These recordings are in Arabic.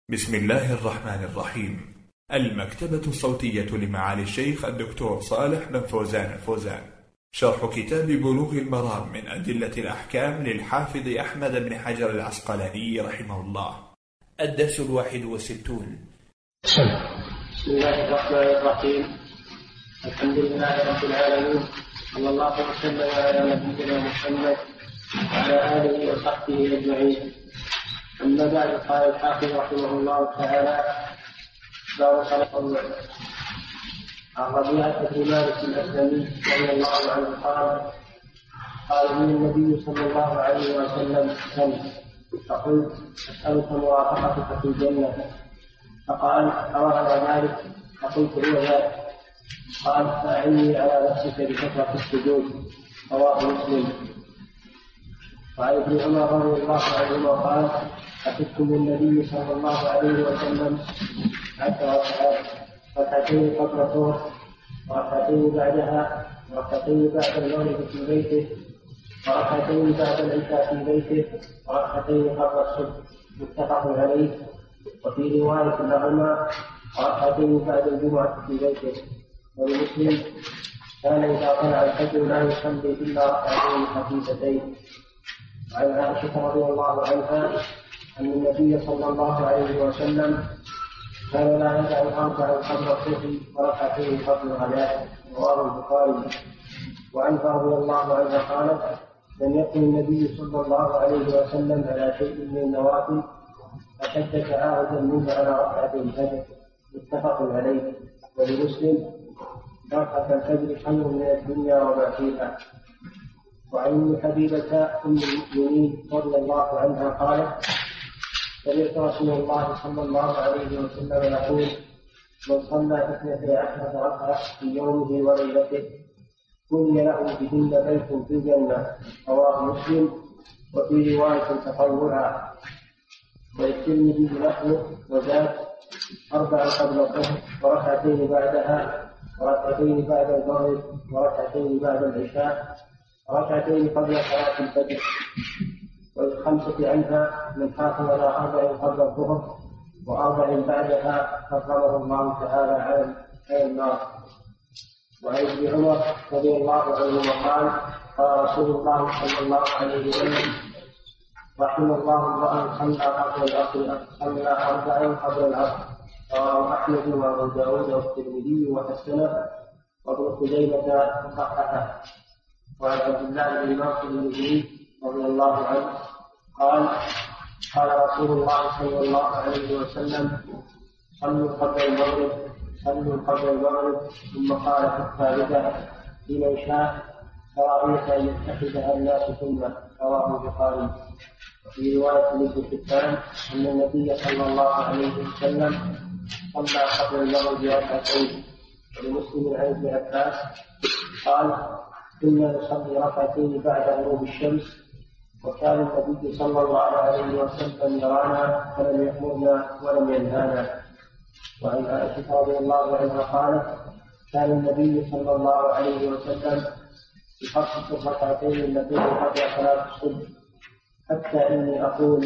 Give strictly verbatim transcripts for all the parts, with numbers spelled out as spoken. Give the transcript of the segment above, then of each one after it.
بسم الله الرحمن الرحيم. المكتبة الصوتية لمعالي الشيخ الدكتور صالح بن فوزان الفوزان، شرح كتاب بلوغ المرام من أدلة الأحكام للحافظ أحمد بن حجر العسقلاني رحمه الله. الدرس الواحد والستون. بسم الله الرحمن الرحيم. الحمد لله رب العالمين، صلى الله وسلم على نبينا محمد وعلى آله وصحبه أجمعين. أما بعد، قال الحافظ رحمه الله تعالى: باب صلاة الظهر. عن ربيعة بن مالك الأسلمي رضي الله عنه قال: قال لي النبي صلى الله عليه وسلم: سل. فقلت: أسألك مرافقتك في الجنة. فقال: أرى ذلك؟ فقلت: هو ذلك. قال: فأعني على نفسك بكثرة السجود. رواه مسلم. وعن ابن عمر رضي الله عنهما قال: أتيتم النبي صلى الله عليه وسلم عشر ركعات، ركعتين قبل الظهر وركعتين بعدها وركعتين بعد المغرب في بيته وركعتين بعد العشاء في بيته وركعتين قبل الصبح، متفق عليه. وفي رواية لهما: وركعتين بعد الجمعة في بيته. ولمسلم: كان إذا طلع الفجر لا يصلي إلا ركعتين خفيفتين. عن عائشة رضي الله عنها أن النبي صلى الله عليه وسلم كان لا يدع أربعا قبل الصبح وركعتين قبل الغداء. رواه البخاري. وعنها رضي الله عنها قالت: لم يكن النبي صلى الله عليه وسلم على شيء من النوافل أشد تعاهدا منه على ركعتي الفجر. متفق عليه. ولمسلم: ركعة الفجر خير من الدنيا وما فيها. وعن ام حبيبة أم المؤمنين رضي الله عنها قالت: سمعت رسول الله صلى الله عليه وسلم يقول: من صلى اثنتي عشرة ركعة في يومه وليلته بني له بهن بيت في الجنة. رواه مسلم. وفي رواية تطوعا. وللترمذي نحو وزاد: أربعة قبل الظهر وركعتين بعدها وركعتين بعد المغرب وركعتين بعد العشاء وركعتين قبل صلاة الفجر. والخمسة عنها: من حافظ على أربع قبل الظهر وأربع بعدها حرمه الله تعالى على النار. وعن ابن عمر رضي الله عنه قال: قال رسول الله صلى الله عليه وسلم: رحم الله امرأ صلى قبل العصر صلى أربعين قبل العصر. رواه أحمد وأبو داود والترمذي وحسنه، وابن خزيمة صححه. وعن عبد الله بن ناصر المزني رضي الله عنه قال: قال رسول الله صلى الله عليه وسلم: صلوا قبل المغرب صلوا قبل المغرب. ثم قال في الثالثة: لمن شاء كراهية أن يتخذها الناس ثم. رواه البخاري. وفي رواية لابن حبان أن النبي صلى الله عليه وسلم صلى قبل المغرب ركعتين. ولمسلم عن ابن عباس قال: كنا نصلي ركعتين بعد غروب الشمس، وكان النبي صلى الله عليه وسلم يرانا فلم يأمرنا ولم ينهانا. وعن عائشة رضي الله عنها قالت: كان النبي صلى الله عليه وسلم يخصص الركعتين اللتين قبل صلاة الصبح، حتى إني أقول: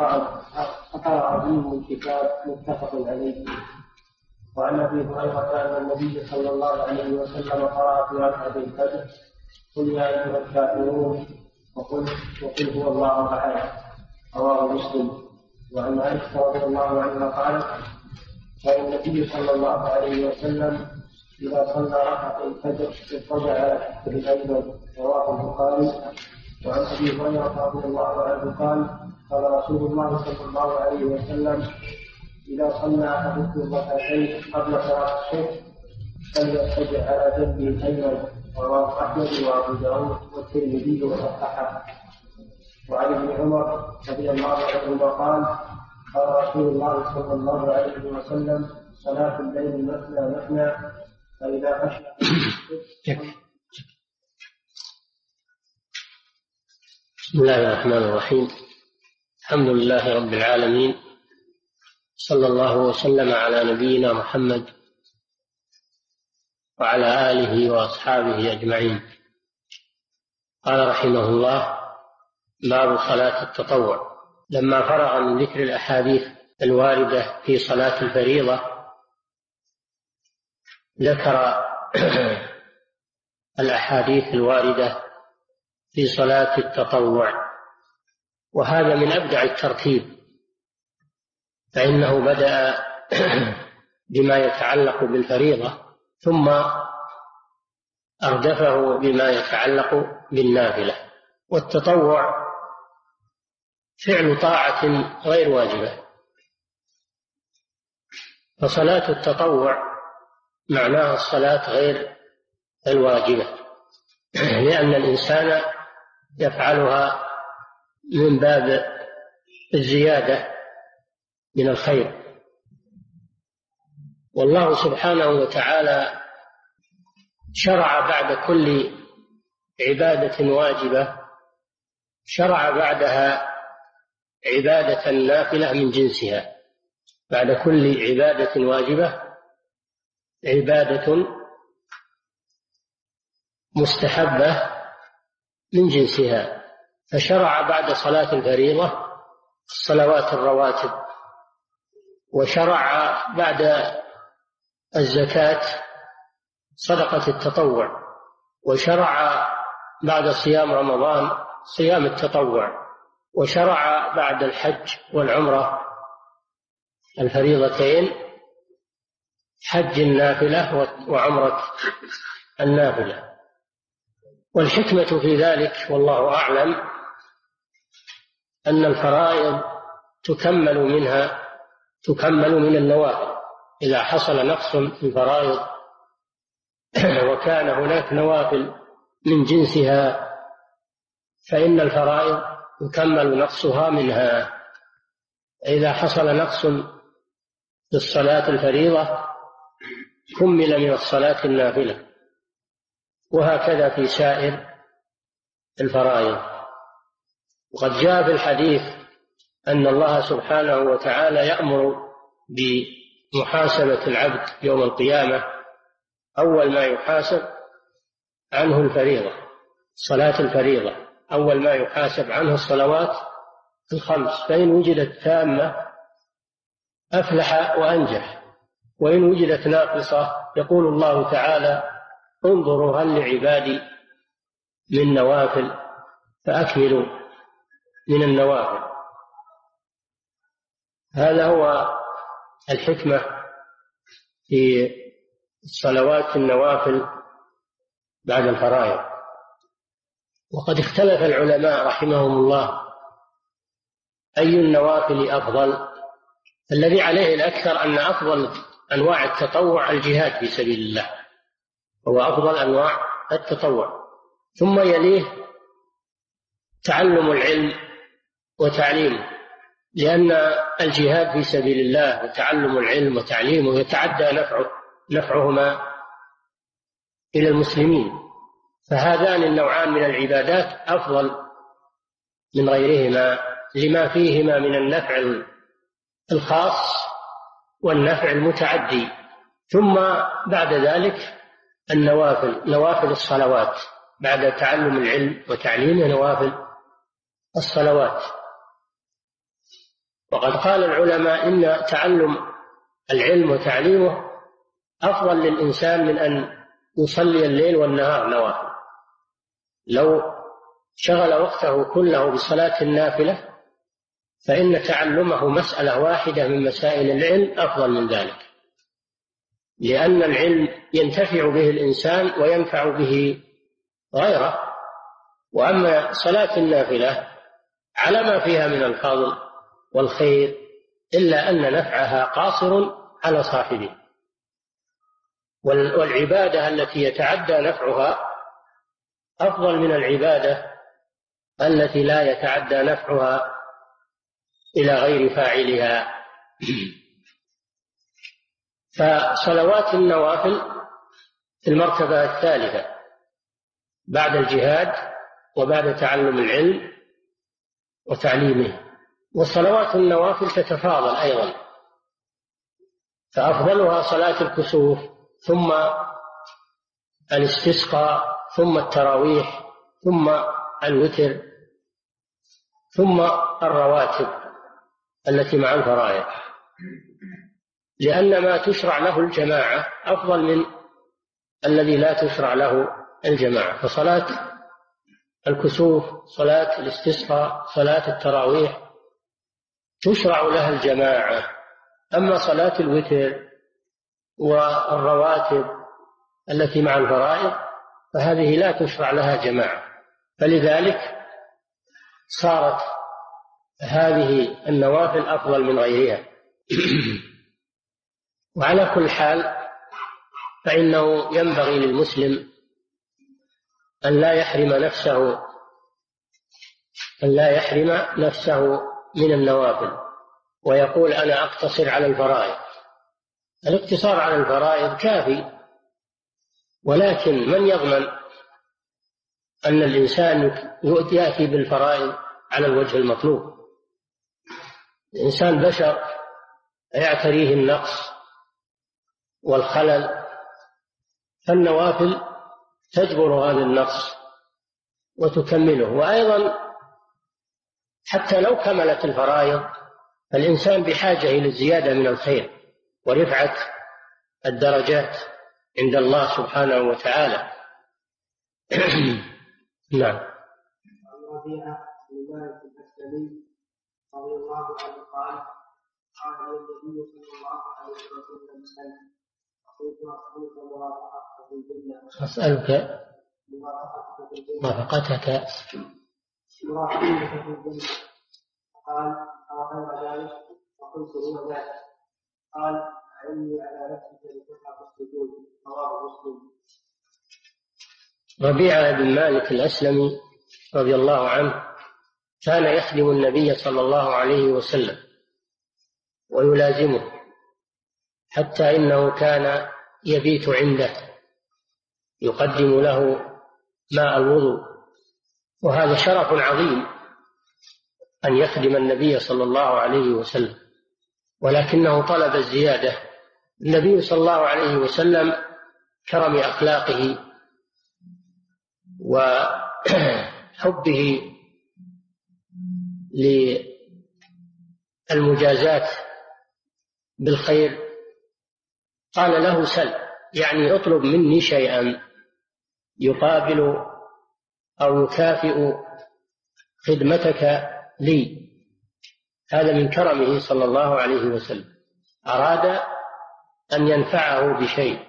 قرأ عظيم الكتاب. متفق عليه. وعن أبي هريرة أن النبي صلى الله عليه وسلم قرأ في ركعة الفجر: قل يا أيها الكافرون وقل وقل هو الله أحد. رواه مسلم. وعن عائشة رضي الله عنها قالت: كان النبي صلى الله عليه وسلم إذا صلى ركعة الفجر اضطجع على شقه الأيمن. رواه البخاري. وعن أبي هريرة رضي الله عنه قال: قال رسول الله صلى الله عليه وسلم: إذا صلى أحدكم ركعتين قبل صلاة الصبح فليضطجع على جنبه الأيمن. رواه أحمد وأبو داود والترمذي وصححه. وعن ابن عمر رضي الله عنهما قال: قال رسول الله صلى الله عليه وسلم: صلاة الليل مثنى مثنى فإذا خشي. بسم الله الرحمن الرحيم. الحمد لله رب العالمين، صلى الله وسلم على نبينا محمد وعلى آله وأصحابه أجمعين. قال رحمه الله: باب صلاة التطوع. لما فرغ من ذكر الأحاديث الواردة في صلاة الفريضة ذكر الأحاديث الواردة في صلاة التطوع، وهذا من أبدع الترتيب، فإنه بدأ بما يتعلق بالفريضة ثم أردفه بما يتعلق بالنافلة. والتطوع فعل طاعة غير واجبة، فصلاة التطوع معناها الصلاة غير الواجبة، لأن الإنسان يفعلها من باب الزيادة من الخير. والله سبحانه وتعالى شرع بعد كل عبادة واجبة شرع بعدها عبادة نافلة من جنسها، بعد كل عبادة واجبة عبادة مستحبة من جنسها، فشرع بعد صلاة الفريضة الصلوات الرواتب، وشرع بعد الزكاة صدقة التطوع، وشرع بعد صيام رمضان صيام التطوع، وشرع بعد الحج والعمرة الفريضتين حج النافلة وعمرة النافلة. والحكمة في ذلك والله أعلم أن الفرائض تكمل منها تكمل من النوافل، إذا حصل نقص في الفرائض وكان هناك نوافل من جنسها فإن الفرائض يكمل نقصها منها. إذا حصل نقص في الصلاة الفريضة كمل من الصلاة النافلة، وهكذا في سائر الفرائض. وقد جاء في الحديث أن الله سبحانه وتعالى يأمر بمحاسبة العبد يوم القيامة، أول ما يحاسب عنه الفريضة، صلاة الفريضة أول ما يحاسب عنه الصلوات الخمس، فإن وجدت تامة أفلح وأنجح، وإن وجدت ناقصة يقول الله تعالى انظروا هل لعبادي من نوافل فأكملوا من النوافل. هذا هو الحكمة في الصلوات النوافل بعد الفرائض. وقد اختلف العلماء رحمهم الله أي النوافل أفضل. الذي عليه الأكثر أن أفضل أنواع التطوع الجهاد في سبيل الله، هو أفضل أنواع التطوع، ثم يليه تعلم العلم وتعليمه، لأن الجهاد في سبيل الله وتعلم العلم وتعليمه يتعدى نفعه نفعهما إلى المسلمين، فهذان النوعان من العبادات أفضل من غيرهما لما فيهما من النفع الخاص والنفع المتعدي. ثم بعد ذلك النوافل، نوافل الصلوات بعد تعلم العلم وتعليمه، نوافل الصلوات. وقد قال العلماء إن تعلم العلم وتعليمه أفضل للإنسان من أن يصلي الليل والنهار نوافل. لو شغل وقته كله بصلاة النافلة فإن تعلمه مسألة واحدة من مسائل العلم أفضل من ذلك، لأن العلم ينتفع به الإنسان وينفع به غيره. وأما صلاة النافلة على ما فيها من الفضل والخير إلا أن نفعها قاصر على صاحبه، والعبادة التي يتعدى نفعها أفضل من العبادة التي لا يتعدى نفعها إلى غير فاعلها. فصلوات النوافل في المرتبة الثالثة بعد الجهاد وبعد تعلم العلم وتعليمه. وصلوات النوافل تتفاضل أيضا، فأفضلها صلاة الكسوف، ثم الاستسقاء، ثم التراويح، ثم الوتر، ثم الرواتب التي مع الفرائض. لأن ما تشرع له الجماعة أفضل من الذي لا تشرع له الجماعة. فصلاة الكسوف، صلاة الاستسقاء، صلاة التراويح تشرع لها الجماعة. أما صلاة الوتر والرواتب التي مع الفرائض فهذه لا تشرع لها جماعة، فلذلك صارت هذه النوافل أفضل من غيرها. وعلى كل حال فإنه ينبغي للمسلم أن لا يحرم نفسه أن لا يحرم نفسه من النوافل ويقول أنا أقتصر على الفرائض. الاقتصار على الفرائض كافي، ولكن من يضمن أن الإنسان يأتي بالفرائض على الوجه المطلوب؟ الإنسان بشر يعتريه النقص والخلل، فالنوافل تجبر هذا النقص وتكمله. وأيضا حتى لو كملت الفرائض فالإنسان بحاجة إلى الزيادة من الخير ورفعة الدرجات عند الله سبحانه وتعالى. نعم. رضي الله عنه قال قال النبي صلى الله عليه وسلم أسألك مرافقتك مرافقتك في الجنة. قال أو غير ذلك؟ فقلت هو ذلك. قال أعني على نفسك بكثرة السجود. رواه مسلم. ربيعة بن مالك الأسلمي رضي الله عنه كان يخدم النبي صلى الله عليه وسلم ويلازمه، حتى إنه كان يبيت عنده يقدم له ماء الوضوء، وهذا شرف عظيم أن يخدم النبي صلى الله عليه وسلم، ولكنه طلب الزيادة. النبي صلى الله عليه وسلم كرم أخلاقه وحبه للمجازات بالخير قال له سل، يعني اطلب مني شيئا يقابل أو يكافئ خدمتك لي. هذا من كرمه صلى الله عليه وسلم، أراد أن ينفعه بشيء،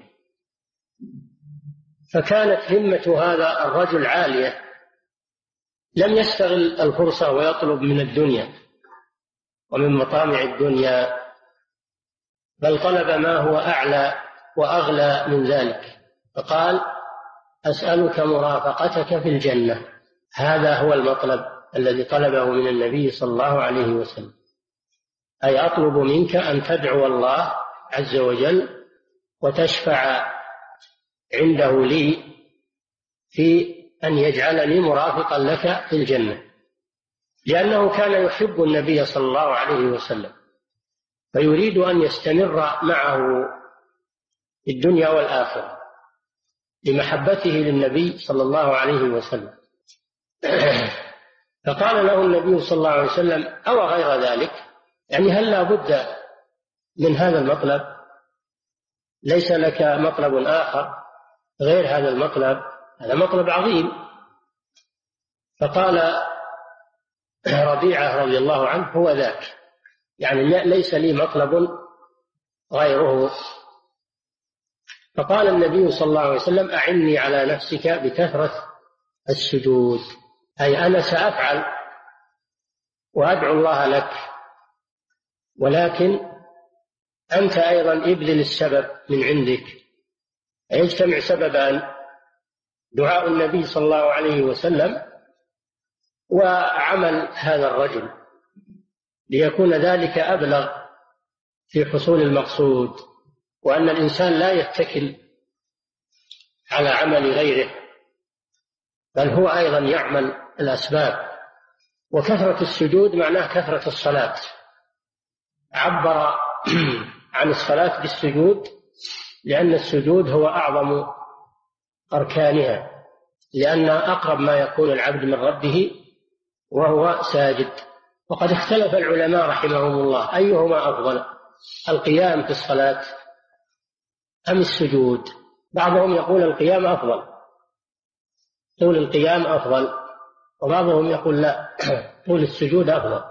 فكانت همة هذا الرجل عالية، لم يستغل الفرصة ويطلب من الدنيا ومن مطامع الدنيا، بل طلب ما هو أعلى وأغلى من ذلك، فقال أسألك مرافقتك في الجنة. هذا هو المطلب الذي طلبه من النبي صلى الله عليه وسلم، أي أطلب منك أن تدعو الله عز وجل وتشفع عنده لي في أن يجعلني مرافقا لك في الجنة، لأنه كان يحب النبي صلى الله عليه وسلم فيريد أن يستمر معه في الدنيا والآخرة لمحبته للنبي صلى الله عليه وسلم. فقال له النبي صلى الله عليه وسلم أو غير ذلك، يعني هل لا بد من هذا المطلب؟ ليس لك مطلب آخر غير هذا المطلب؟ هذا مطلب عظيم. فقال ربيعة رضي الله عنه هو ذاك، يعني ليس لي مطلب غيره. فقال النبي صلى الله عليه وسلم أعني على نفسك بكثرة السجود، أي أنا سأفعل وأدعو الله لك، ولكن أنت أيضا ابذل السبب من عندك. يجتمع سببان: دعاء النبي صلى الله عليه وسلم وعمل هذا الرجل، ليكون ذلك أبلغ في حصول المقصود، وأن الإنسان لا يتكل على عمل غيره بل هو أيضا يعمل الأسباب. وكثرة السجود معناه كثرة الصلاة، عبر عن الصلاة بالسجود لأن السجود هو أعظم أركانها، لأن أقرب ما يكون العبد من ربه وهو ساجد. وقد اختلف العلماء رحمهم الله أيهما أفضل، القيام في الصلاة أم السجود؟ بعضهم يقول القيام أفضل، طول القيام أفضل، وبعضهم يقول لا، طول السجود أفضل.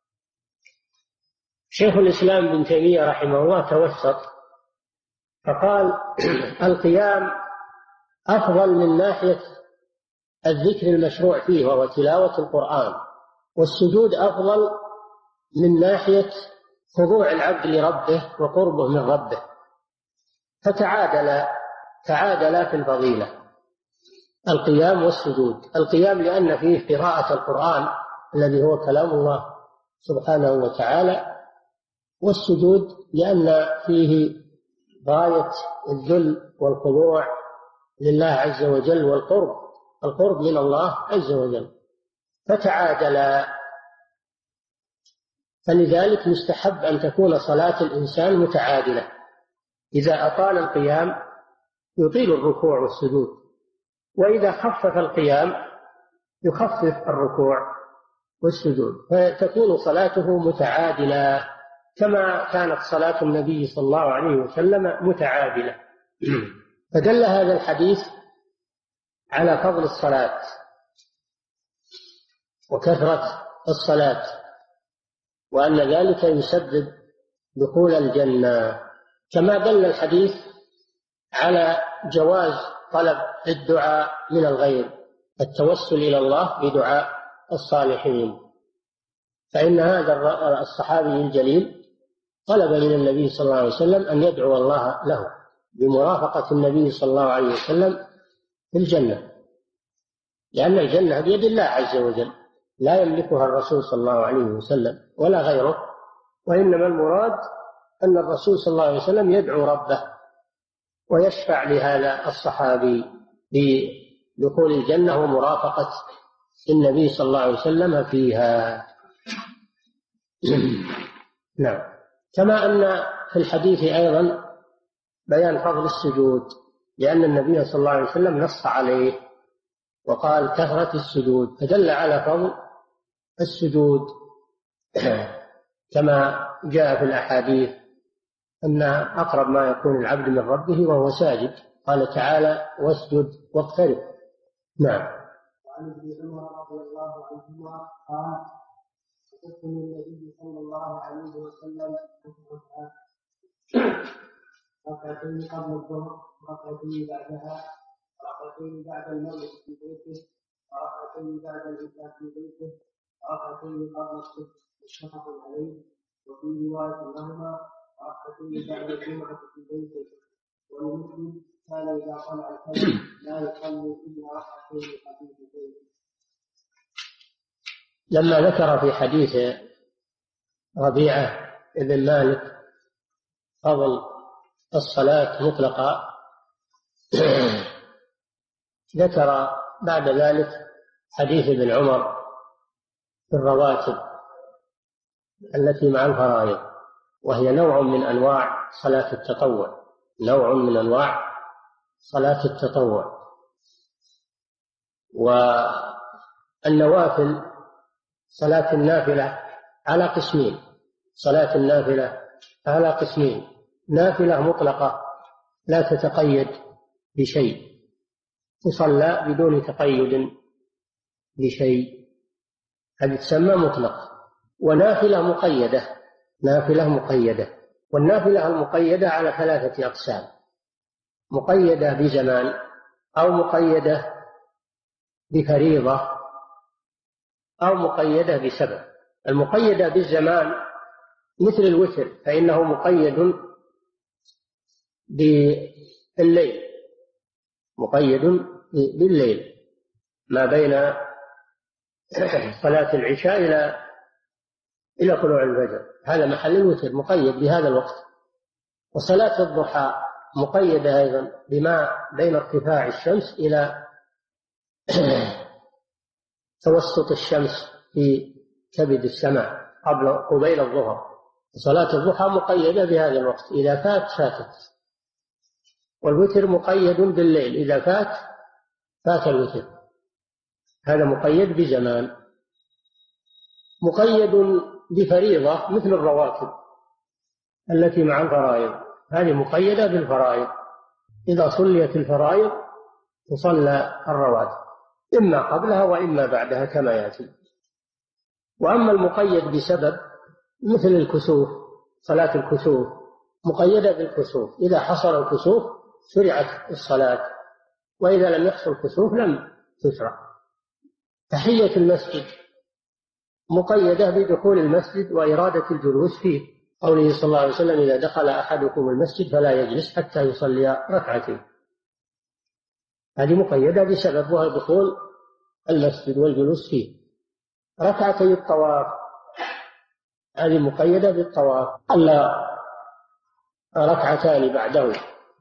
شيخ الإسلام ابن تيمية رحمه الله توسط فقال القيام أفضل من ناحية الذكر المشروع فيه وهو تلاوة القرآن، والسجود أفضل من ناحية خضوع العبد لربه وقربه من ربه، فتعادل تعادلا في الفضيلة القيام والسجود. القيام لأن فيه قراءة القرآن الذي هو كلام الله سبحانه وتعالى، والسجود لأن فيه غاية الذل والخضوع لله عز وجل والقرب القرب من الله عز وجل، فتعادل. فلذلك يستحب أن تكون صلاة الإنسان متعادلة، إذا أطال القيام يطيل الركوع والسجود، وإذا خفف القيام يخفف الركوع والسجود، فتكون صلاته متعادلة كما كانت صلاة النبي صلى الله عليه وسلم متعادلة. فدل هذا الحديث على فضل الصلاة وكثرة الصلاة، وأن ذلك يسبب دخول الجنة، كما دل الحديث على جواز طلب الدعاء من الغير، التوسل إلى الله بدعاء الصالحين. فإن هذا الصحابي الجليل طلب من النبي صلى الله عليه وسلم أن يدعو الله له بمرافقة النبي صلى الله عليه وسلم في الجنة، لأن الجنة بيد الله عز وجل لا يملكها الرسول صلى الله عليه وسلم ولا غيره، وإنما المراد أن الرسول صلى الله عليه وسلم يدعو ربه ويشفع لهذا الصحابي بدخول الجنة ومرافقة النبي صلى الله عليه وسلم فيها. نعم. كما أن في الحديث أيضا بيان فضل السجود، لأن النبي صلى الله عليه وسلم نص عليه وقال كثرة السجود، فدل على فضل السجود كما جاء في الأحاديث أن أقرب ما يكون العبد من ربه وهو ساجد، قال تعالى واسجد واقترب. نعم. وعن ابن عمر رضي الله عنهما قال حدثني النبي صلى الله عليه وسلم ركعتين قبل الظهر وركعتين بعدها وركعتين بعد المغرب في بيته وركعتين بعد العشاء في بيته وركعتين قبل الصبح متفق عليه، وفي رواية لهما وركعتين بعد الجمعة في بيته. ولمسلم كان إذا طلع الفجر لا يصلي إلا ركعتين خفيفتين. لما ذكر في حديث ربيعة بن مالك فضل الصلاة مطلقا، ذكر بعد ذلك حديث ابن عمر في الرواتب التي مع الفرائض، وهي نوع من أنواع صلاة التطوع، نوع من أنواع صلاة التطوع. والنوافل صلاة النافلة على قسمين، صلاة النافلة على قسمين: نافلة مطلقة لا تتقيد بشيء، تصلى بدون تقيد بشيء، هذه تسمى مطلق. ونافلة مقيدة، نافلة مقيدة. والنافلة المقيدة على ثلاثة أقسام: مقيدة بزمان، أو مقيدة بفريضة، أو مقيدة بسبب. المقيدة بالزمان مثل الوتر، فإنه مقيد بالليل، مقيد بالليل ما بين صلاة العشاء إلى إلى طلوع الفجر، هذا محل الوتر، مقيد بهذا الوقت. وصلاة الضحى مقيدة أيضا بما بين ارتفاع الشمس إلى توسط الشمس في كبد السماء قبل قبيل الظهر. صلاة الضحى مقيدة بهذا الوقت، إذا فات فاتت. والوتر مقيد بالليل، إذا فات فات الوتر، هذا مقيد بزمان. مقيد بفريضة مثل الرواتب، التي مع الفرائض، هذه مقيدة بالفرائض. إذا صليت الفرائض تصلى الرواتب إما قبلها وإما بعدها كما يأتي. وأما المقيد بسبب مثل الكسوف، صلاة الكسوف مقيدة بالكسوف، إذا حصل الكسوف شرعت الصلاة، وإذا لم يحصل كسوف لم تشرع. تحية المسجد مقيدة بدخول المسجد وإرادة الجلوس فيه، قوله صلى الله عليه وسلم: إذا دخل أحدكم المسجد فلا يجلس حتى يصلي ركعتين. هذه مقيدة بسبب، وهو دخول المسجد والجلوس فيه. ركعتي الطواف هذه مقيدة بالطواف، ألا ركعتان بعده.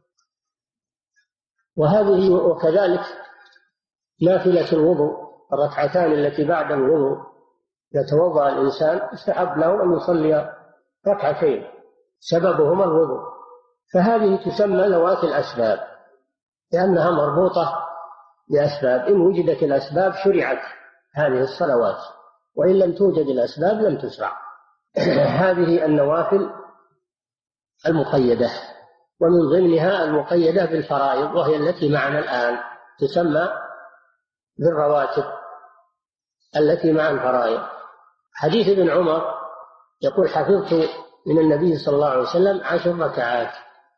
وهذه وكذلك نافلة الوضوء، الركعتان التي بعد الوضوء يتوضأ الإنسان يستحب له أن يصلي ركعتين سببهما الوضوء، فهذه تسمى ذوات الأسباب لأنها مربوطة بأسباب، إن وجدت الأسباب شرعت هذه الصلوات، وإن لم توجد الأسباب لم تشرع. هذه النوافل المقيدة، ومن ضمنها المقيدة بالفرائض وهي التي معنا الآن، تسمى بالرواتب التي مع الفرائض. حديث ابن عمر يقول: حفظت من النبي صلى الله عليه وسلم عشر ركعات،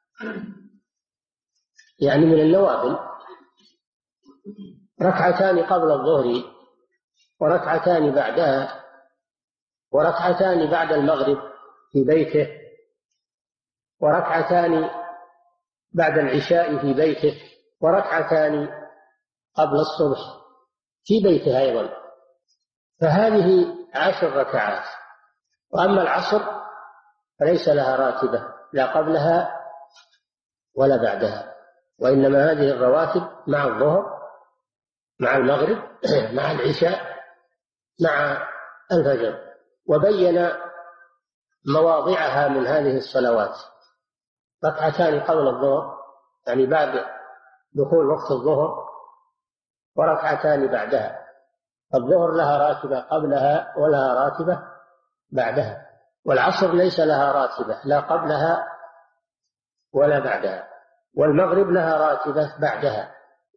يعني من النوافل، ركعتان قبل الظهر وركعتان بعدها وركعتان بعد المغرب في بيته وركعتان بعد العشاء في بيته وركعتان قبل الصبح في بيته أيضا، فهذه عشر ركعات. وأما العصر فليس لها راتبة لا قبلها ولا بعدها، وإنما هذه الرواتب مع الظهر مع المغرب مع العشاء مع الفجر. وبين مواضعها من هذه الصلوات: ركعتان قبل الظهر يعني بعد دخول وقت الظهر، وركعتان بعدها. الظهر لها راتبة قبلها ولها راتبة بعدها، والعصر ليس لها راتبة لا قبلها ولا بعدها، والمغرب لها راتبة بعدها،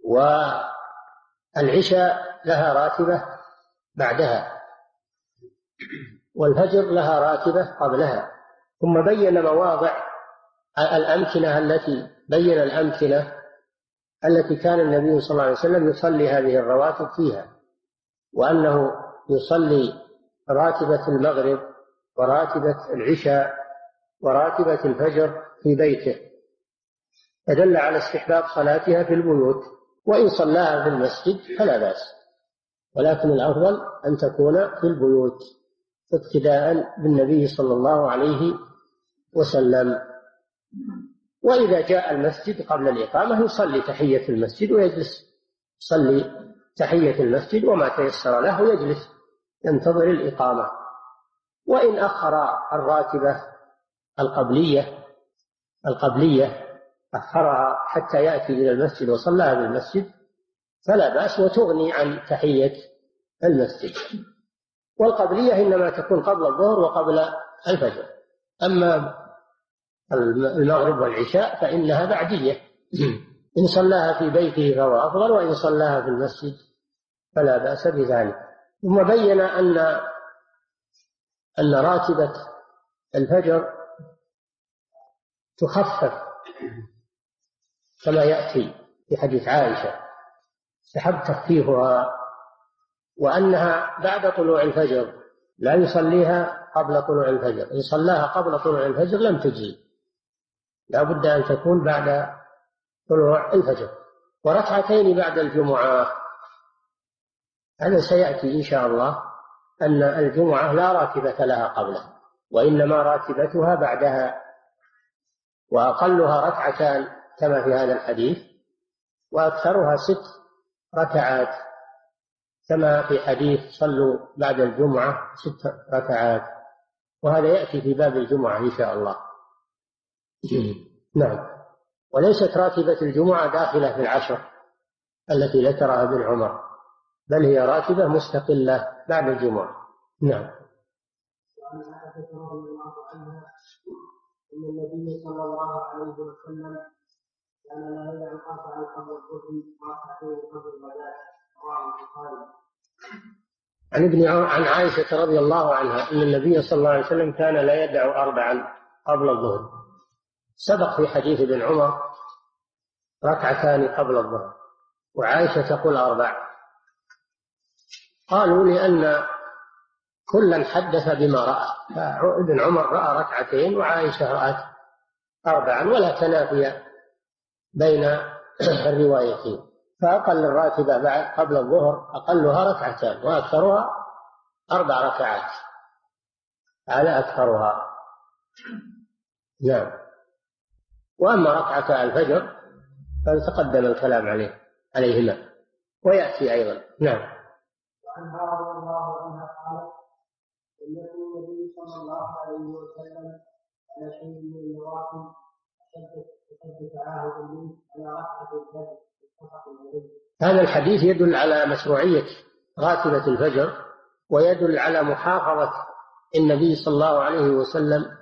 والعشاء لها راتبة بعدها، والفجر لها راتبة قبلها. ثم بين مواضع الأمكنة التي بين الأمكنة التي كان النبي صلى الله عليه وسلم يصلي هذه الرواتب فيها، وأنه يصلي راتبة المغرب وراتبة العشاء وراتبة الفجر في بيته، فدل على استحباب صلاتها في البيوت، وإن صلاها في المسجد فلا بأس، ولكن الأفضل أن تكون في البيوت اقتداء بالنبي صلى الله عليه وسلم. وإذا جاء المسجد قبل الإقامة يصلي تحية المسجد ويجلس، يصلي تحية المسجد وما تيسر له ويجلس ينتظر الإقامة. وإن أخر الراتبة القبلية القبلية أخرها حتى يأتي إلى المسجد وصلاها بالمسجد فلا بأس، وتغني عن تحية المسجد. والقبلية إنما تكون قبل الظهر وقبل الفجر، أما المغرب والعشاء فإنها بعدية، إن صلاها في بيته فهو أفضل، وإن صلاها في المسجد فلا بأس بذلك. ثم بين أن أن راتبة الفجر تخفف كما يأتي في حديث عائشة، استحب تخفيفها، وأنها بعد طلوع الفجر لا يصليها قبل طلوع الفجر، إن صلاها قبل طلوع الفجر لم تجزي، لا بد أن تكون بعد طلوع الفجر. وركعتين بعد الجمعة، هذا سيأتي إن شاء الله، أن الجمعة لا راتبة لها قبلها وإنما راتبتها بعدها، وأقلها ركعتان كما في هذا الحديث، وأكثرها ست ركعات كما في حديث صلوا بعد الجمعة ست ركعات، وهذا يأتي في باب الجمعة إن شاء الله. نعم. وليست راتبة الجمعة داخلة في العشر التي ذكرها ابن عمر، بل هي راتبة مستقلة بعد الجمعة. نعم. أن النبي صلى الله عليه وسلم كان لا يدع أربعا قبل الظهر وركعتين قبل الغداة. رواه البخاري. عن ابن عن عائشة رضي الله عنها أن النبي صلى الله عليه وسلم كان لا يدع أربعا قبل الظهر. سبق في حديث ابن عمر ركعتان قبل الظهر، وعائشة تقول أربع. قالوا لأن كلا حدث بما رأى، فابن عمر رأى ركعتين وعائشة رأت أربعا، ولا تنافي بين الروايتين. فأقل الراتبة بعد قبل الظهر أقلها ركعتان وأكثرها أربع ركعات على أكثرها. نعم. وأما ركعتا الفجر فتقدم الكلام عليه عليهما ويأتي أيضا. نعم. وعنها رضي الله عنها قالت إن النبي صلى الله عليه وسلم على شيء من النوافل أشد تعاهد منه على ركعة الفجر. هذا الحديث يدل على مشروعية راتبة الفجر، ويدل على محافظة النبي صلى الله عليه وسلم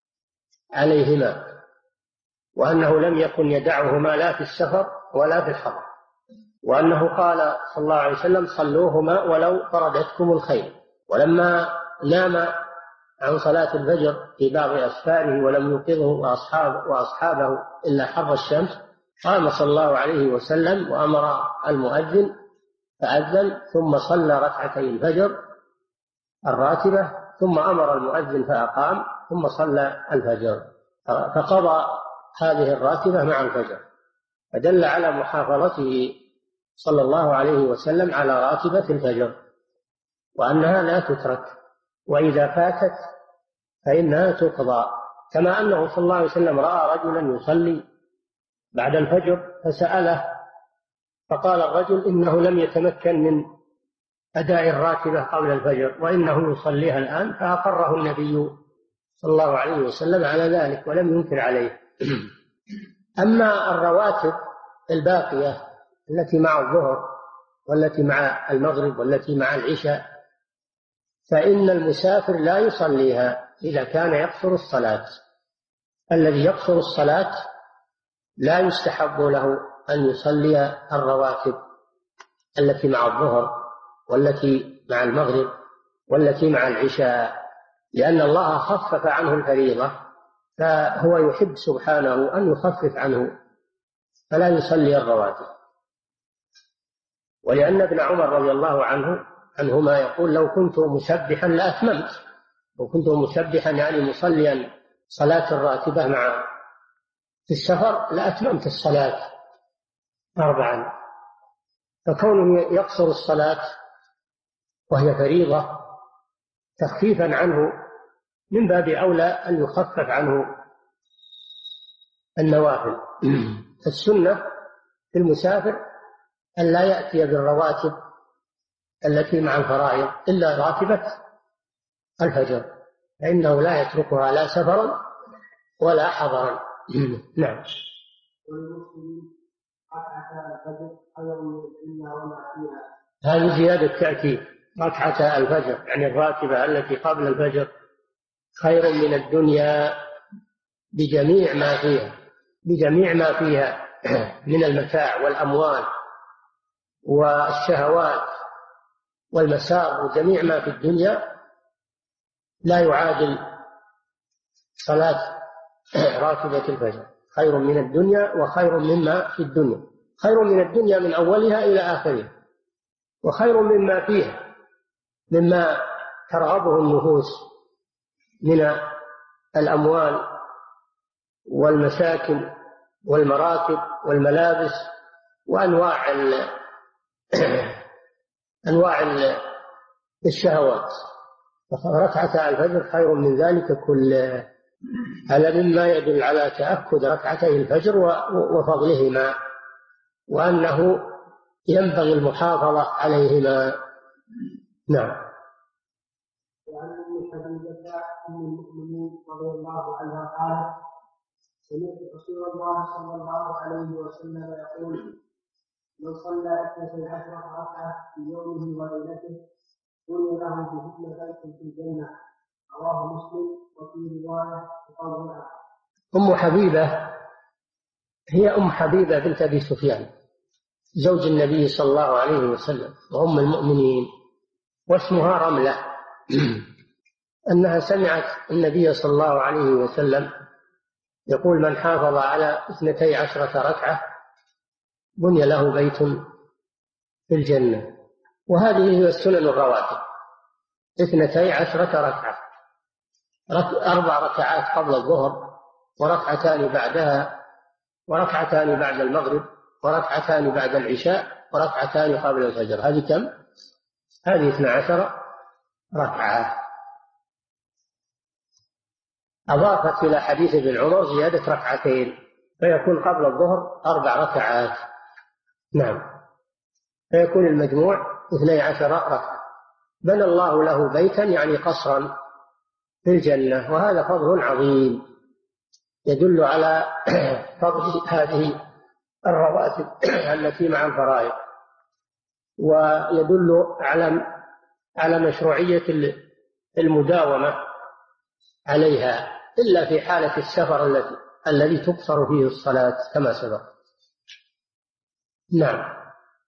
عليهما، وأنه لم يكن يدعهما لا في السفر ولا في الحضر، وأنه قال صلى الله عليه وسلم صلوهما ولو فردتكم الخيل. ولما نام عن صلاة الفجر في بعض أسفاره ولم يوقظه وأصحاب وأصحابه إلا حر الشمس، قام صلى الله عليه وسلم وأمر المؤذن فأذن، ثم صلى ركعتي الفجر الراتبة، ثم أمر المؤذن فأقام، ثم صلى الفجر، فقضى هذه الراتبة مع الفجر، فدل على محافظته صلى الله عليه وسلم على راتبة الفجر، وأنها لا تترك، وإذا فاتت فإنها تقضى. كما أنه صلى الله عليه وسلم رأى رجلا يصلي بعد الفجر فسأله، فقال الرجل إنه لم يتمكن من أداء الراتبة قبل الفجر وإنه يصليها الآن، فأقره النبي صلى الله عليه وسلم على ذلك ولم ينكر عليه. أما الرواتب الباقية التي مع الظهر والتي مع المغرب والتي مع العشاء فإن المسافر لا يصليها إذا كان يقصر الصلاة. الذي يقصر الصلاة لا يستحب له أن يصلي الرواتب التي مع الظهر والتي مع المغرب والتي مع العشاء، لأن الله خفف عنه الفريضة، فهو يحب سبحانه أن يخفف عنه فلا يصلي الرواتب. ولأن ابن عمر رضي الله عنه عنهما يقول لو كنت مسبحا لأتممت، لو كنت مسبحا يعني مصليا صلاة الراتبة مع في السفر لأتممت الصلاة أربعا. فكونه يقصر الصلاة وهي فريضة تخفيفا عنه من باب أولى أن يخفف عنه النوافل. فالسنة في المسافر أن لا يأتي بالرواتب التي مع الفرائض إلا راتبة الفجر، فإنه لا يتركها لا سفرا ولا حضرا. نعم. هذه زيادة تأتي ركعتا الفجر، يعني الراتبة التي قبل الفجر خير من الدنيا بجميع ما فيها، بجميع ما فيها من المتاع والأموال والشهوات والمسار وجميع ما في الدنيا لا يعادل صلاة راتبة الفجر. خير من الدنيا وخير مما في الدنيا، خير من الدنيا من أولها إلى آخرها، وخير مما فيها مما ترغبه النفوس من الأموال والمساكن والمراكب والملابس وأنواع ال أنواع الشهوات. ركعتا الفجر خير من ذلك كله. هذا مما يدل على تأكد ركعتي الفجر وفضلهما، وأنه ينبغي المحافظة عليهما. نعم. وعن ام حبيبه ام المؤمنين رضي الله عنها قالت سمعت رسول الله صلى الله عليه وسلم يقول من صلى اثنتي عشرة ركعه في يومه وليلته بني له بهن بيت في الجنه. رواه مسلم. وفي روايه بقول أم حبيبة هي أم حبيبة بنت أبي سفيان زوج النبي صلى الله عليه وسلم وأم المؤمنين، واسمها رملة. أنها سمعت النبي صلى الله عليه وسلم يقول: من حافظ على اثنتي عشرة ركعة بني له بيت في الجنة. وهذه هي السنن الرواتب: اثنتي عشرة ركعة، أربع ركعات قبل الظهر، وركعتان بعدها، وركعتان بعد المغرب، وركعتان بعد العشاء، وركعتان قبل الفجر. هذه كم؟ هذه اثنا عشر ركعة. أضافت إلى حديث ابن عمر زيادة ركعتين، فيكون قبل الظهر أربع ركعات. نعم، فيكون المجموع اثني عشر ركعة. بنى الله له بيتا يعني قصرا في الجنة، وهذا فضل عظيم يدل على فضل هذه الرواتب التي مع الفرائض، ويدل على على مشروعية المداومة عليها، إلا في حالة السفر التي الذي تقصر فيه الصلاة كما سبق. نعم.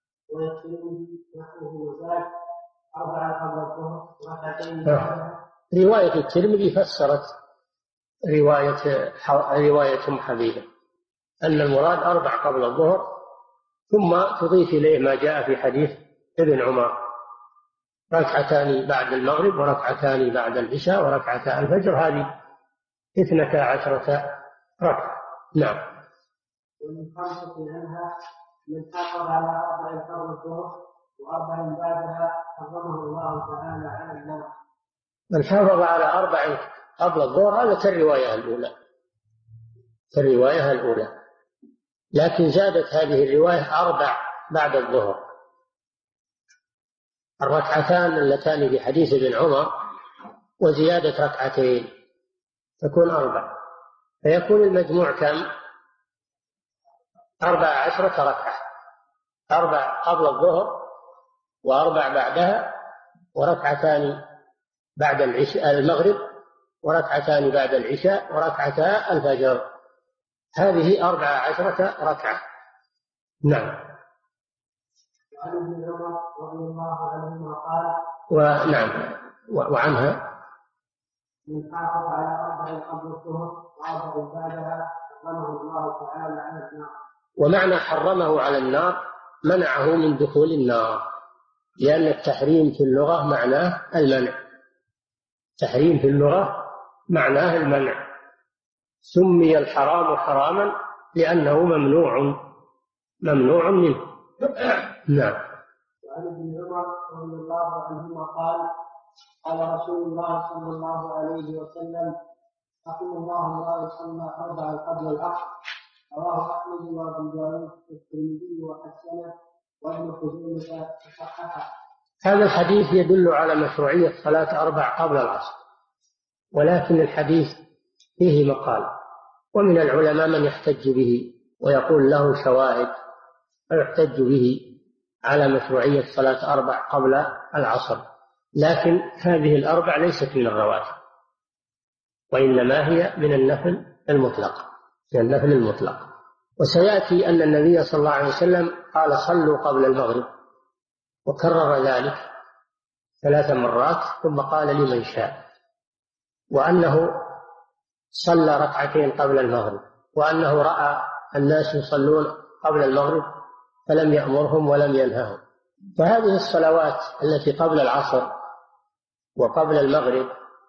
رواية الترمذي فسرت رواية رواية أم حبيبة أن المراد أربع قبل الظهر، ثم تضيف إليه ما جاء في حديث ابن عمر: ركعتان بعد المغرب، وركعتان بعد العشاء، وركعتان الفجر. هذه اثنتا عشرة ركعة. نعم. ومن خمسة عنها: من حافظ على أربع قبل الظهر وأربع بعدها حرمه الله تعالى على النار. من حافظ على أربع قبل الظهر هذا كالرواية الأولى كالرواية الأولى لكن زادت هذه الرواية أربع بعد الظهر. الركعتان اللتان في حديث ابن عمر وزيادة ركعتين تكون أربع، فيكون المجموع كم؟ أربع عشرة ركعة: أربع قبل الظهر، وأربع بعدها، وركعتان بعد العشاء المغرب، وركعتان بعد العشاء، وركعتا الفجر. هذه أربع عشرة ركعة. نعم. وعن ابن عمر رضي الله عنهما قال: ونعم وعنها: من حافظ على أربع قبل الظهر وأربع بعدها حرمه الله تعالى على النار. ومعنى حرمه على النار منعه من دخول النار، لأن التحريم في اللغة معناه المنع. تحريم في اللغة معناه المنع. سمي الحرام حراما لأنه ممنوع ممنوع منه. نعم. وعن ابن عمر رضي الله عنهما قال: قال رسول الله صلى الله عليه وسلم: رحم الله لا يصلى أربعا قبل العصر. رواه أحمد وأبو داود والترمذي وحسنه وابن خزيمة صححه. هذا الحديث يدل على مشروعية صلاة أربع قبل العصر، ولكن الحديث فيه مقال، ومن العلماء من يحتج به ويقول له شواهد ويحتج به على مشروعية صلاة أربع قبل العصر، لكن هذه الأربع ليست من الرواتب، وإنما هي من النفل المطلق من النفل المطلق. وسيأتي أن النبي صلى الله عليه وسلم قال: صلوا قبل المغرب، وكرر ذلك ثلاث مرات، ثم قال: لمن شاء. وأنه صلى ركعتين قبل المغرب، وأنه رأى الناس يصلون قبل المغرب فلم يأمرهم ولم ينههم. فهذه الصلوات التي قبل العصر وقبل المغرب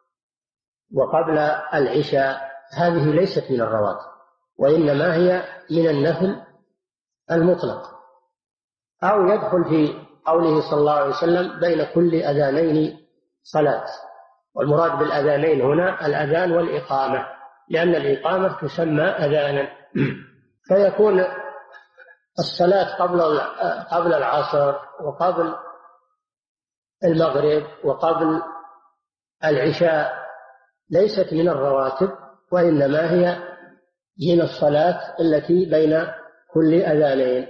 وقبل العشاء هذه ليست من الرواتب، وإنما هي من النفل المطلق. أو يدخل في قوله صلى الله عليه وسلم: بين كل أذانين صلاة. والمراد بالأذانين هنا الأذان والإقامة، لأن الإقامة تسمى أذانا. فيكون الصلاة قبل قبل العصر وقبل المغرب وقبل العشاء ليست من الرواتب، وإنما هي من الصلاة التي بين كل أذانين،